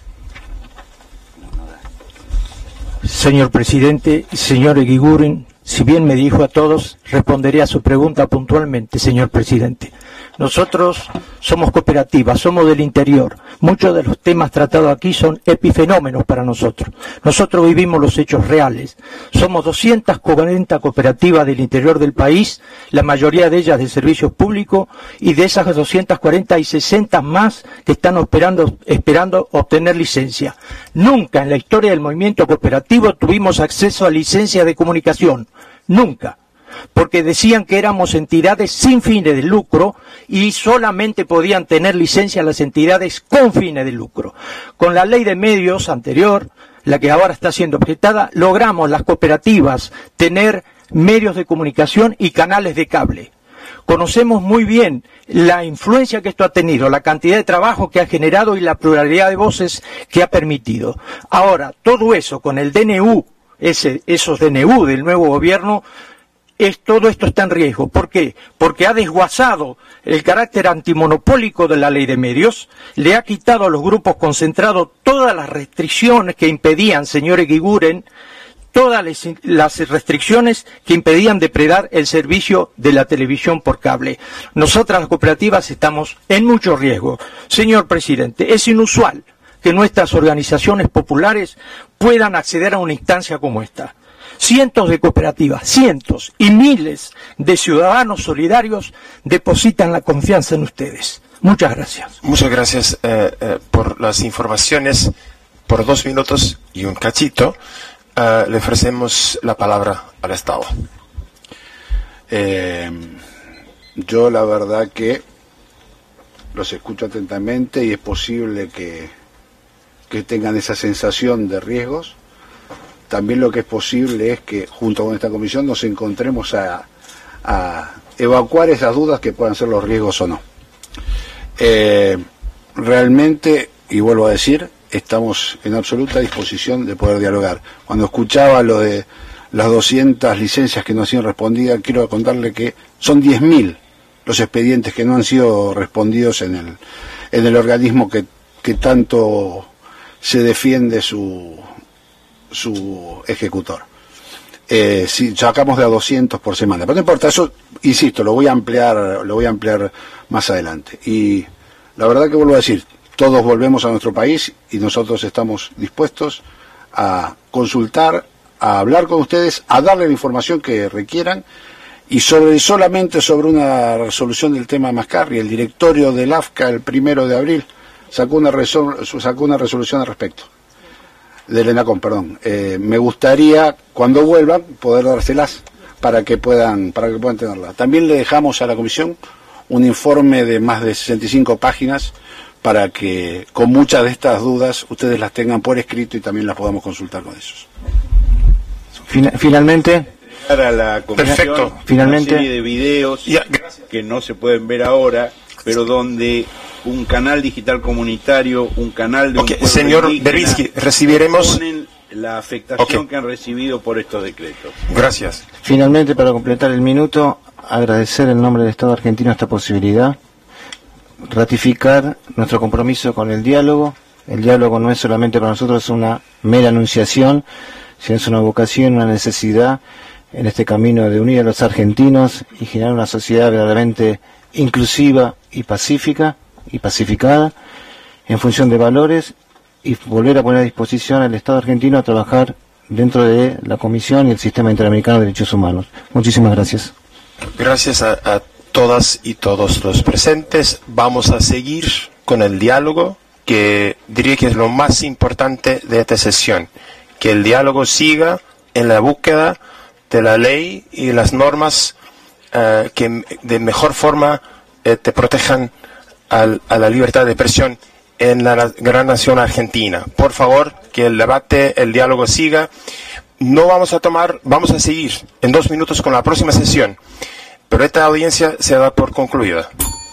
Señor presidente, señor Eguiguren, si bien me dijo a todos, responderé a su pregunta puntualmente, señor presidente. Nosotros somos cooperativas, somos del interior. Muchos de los temas tratados aquí son epifenómenos para nosotros. Nosotros vivimos los hechos reales. Somos doscientas cuarenta cooperativas del interior del país, la mayoría de ellas de servicios públicos, y de esas doscientas cuarenta hay sesenta más que están esperando, esperando obtener licencia. Nunca en la historia del movimiento cooperativo tuvimos acceso a licencia de comunicación. Nunca. Porque decían que éramos entidades sin fines de lucro y solamente podían tener licencia las entidades con fines de lucro. Con la ley de medios anterior, la que ahora está siendo objetada, logramos las cooperativas tener medios de comunicación y canales de cable. Conocemos muy bien la influencia que esto ha tenido, la cantidad de trabajo que ha generado y la pluralidad de voces que ha permitido. Ahora, todo eso con el D N U, ese, esos D N U del nuevo gobierno, Es, todo esto está en riesgo. ¿Por qué? Porque ha desguazado el carácter antimonopólico de la ley de medios, le ha quitado a los grupos concentrados todas las restricciones que impedían, señor Eguiguren, todas las restricciones que impedían depredar el servicio de la televisión por cable. Nosotras las cooperativas estamos en mucho riesgo. Señor presidente, es inusual que nuestras organizaciones populares puedan acceder a una instancia como esta. Cientos de cooperativas, cientos y miles de ciudadanos solidarios depositan la confianza en ustedes. Muchas gracias. Muchas gracias eh, eh, por las informaciones. Por dos minutos y un cachito, eh, le ofrecemos la palabra al Estado. Eh, yo la verdad que los escucho atentamente y es posible que, que tengan esa sensación de riesgos. También lo que es posible es que junto con esta comisión nos encontremos a, a evacuar esas dudas que puedan ser los riesgos o no. Eh, realmente, y vuelvo a decir, estamos en absoluta disposición de poder dialogar. Cuando escuchaba lo de las doscientas licencias que no han sido respondidas, quiero contarle que son diez mil los expedientes que no han sido respondidos en el, en el organismo que, que tanto se defiende su... su ejecutor. Eh, si sacamos de a doscientos por semana, pero no importa, eso, insisto, lo voy a ampliar, lo voy a ampliar más adelante. Y la verdad que vuelvo a decir, todos volvemos a nuestro país y nosotros estamos dispuestos a consultar, a hablar con ustedes, a darle la información que requieran y sobre solamente sobre una resolución del tema Mascarri. El directorio del A F C A el primero de abril sacó una, resol, sacó una resolución al respecto. Del ENACOM, perdón. Eh, me gustaría, cuando vuelvan, poder dárselas para que puedan para que puedan tenerla. También le dejamos a la comisión un informe de más de sesenta y cinco páginas para que con muchas de estas dudas ustedes las tengan por escrito y también las podamos consultar con esos. Finalmente, a la comisión, perfecto. Finalmente, una serie de videos ya, que no se pueden ver ahora, pero donde un canal digital comunitario, un canal de okay, un señor Berbisky, recibiremos la afectación okay. que han recibido por estos decretos. Gracias. Finalmente, para completar el minuto, agradecer en nombre del Estado argentino esta posibilidad, ratificar nuestro compromiso con el diálogo. El diálogo no es solamente para nosotros una mera anunciación, sino es una vocación, una necesidad en este camino de unir a los argentinos y generar una sociedad verdaderamente inclusiva y pacífica y pacificada en función de valores, y volver a poner a disposición al Estado argentino a trabajar dentro de la Comisión y el Sistema Interamericano de Derechos Humanos. Muchísimas gracias. Gracias a, a todas y todos los presentes. Vamos a seguir con el diálogo, que diría que es lo más importante de esta sesión, que el diálogo siga en la búsqueda de la ley y las normas uh, que de mejor forma eh, te protejan al, a la libertad de expresión en la gran nación argentina. Por favor, que el debate, el diálogo siga. No vamos a tomar, vamos a seguir en dos minutos con la próxima sesión, pero esta audiencia se da por concluida.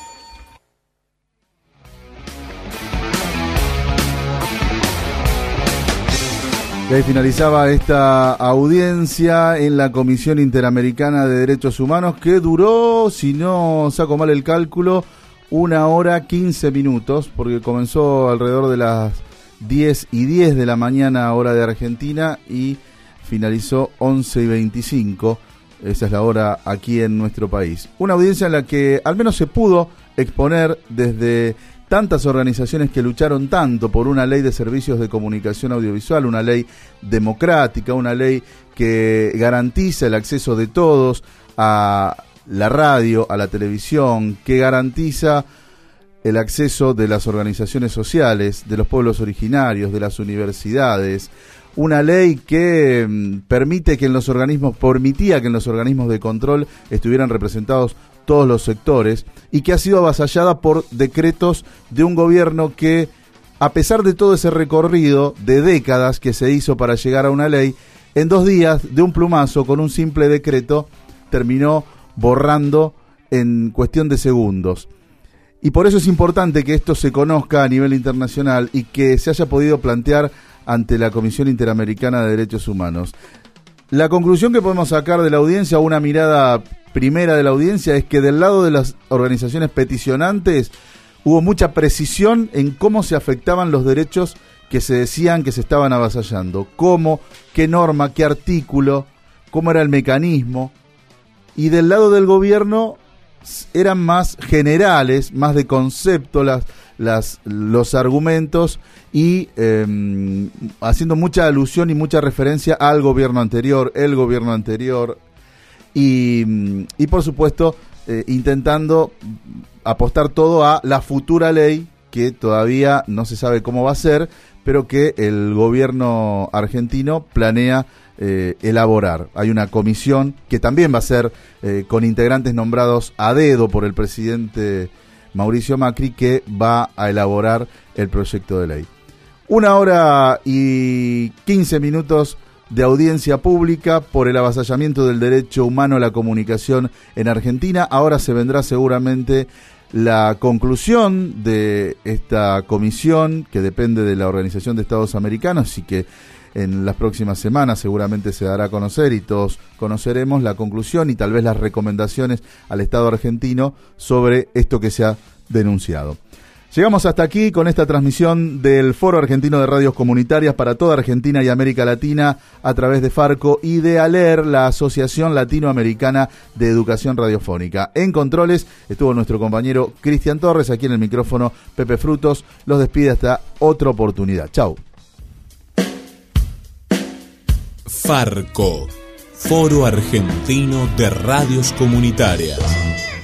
Y ahí finalizaba esta audiencia en la Comisión Interamericana de Derechos Humanos, que duró, si no saco mal el cálculo, una hora quince minutos, porque comenzó alrededor de las diez y diez de la mañana, hora de Argentina, y finalizó once y veinticinco. Esa es la hora aquí en nuestro país. Una audiencia en la que al menos se pudo exponer desde tantas organizaciones que lucharon tanto por una ley de servicios de comunicación audiovisual, una ley democrática, una ley que garantiza el acceso de todos a la radio, a la televisión, que garantiza el acceso de las organizaciones sociales, de los pueblos originarios, de las universidades, una ley que mm, permite que en los organismos, permitía que en los organismos de control estuvieran representados todos los sectores, y que ha sido avasallada por decretos de un gobierno que, a pesar de todo ese recorrido de décadas que se hizo para llegar a una ley, en dos días, de un plumazo, con un simple decreto, terminó borrando en cuestión de segundos. Y por eso es importante que esto se conozca a nivel internacional y que se haya podido plantear ante la Comisión Interamericana de Derechos Humanos. La conclusión que podemos sacar de la audiencia, una mirada primera de la audiencia, es que del lado de las organizaciones peticionantes hubo mucha precisión en cómo se afectaban los derechos que se decían que se estaban avasallando, cómo, qué norma, qué artículo, cómo era el mecanismo. Y del lado del gobierno eran más generales, más de concepto las, las, los argumentos, y eh, haciendo mucha alusión y mucha referencia al gobierno anterior, el gobierno anterior, y, y por supuesto eh, intentando apostar todo a la futura ley, que todavía no se sabe cómo va a ser, pero que el gobierno argentino planea eh, elaborar. Hay una comisión que también va a ser eh, con integrantes nombrados a dedo por el presidente Mauricio Macri, que va a elaborar el proyecto de ley. Una hora y quince minutos de audiencia pública por el avasallamiento del derecho humano a la comunicación en Argentina. Ahora se vendrá seguramente la conclusión de esta comisión, que depende de la Organización de Estados Americanos, y que en las próximas semanas seguramente se dará a conocer, y todos conoceremos la conclusión y tal vez las recomendaciones al Estado argentino sobre esto que se ha denunciado. Llegamos hasta aquí con esta transmisión del Foro Argentino de Radios Comunitarias para toda Argentina y América Latina a través de Farco y de ALER, la Asociación Latinoamericana de Educación Radiofónica. En controles estuvo nuestro compañero Cristian Torres, aquí en el micrófono Pepe Frutos. Los despide hasta otra oportunidad. Chau. Farco, Foro Argentino de Radios Comunitarias.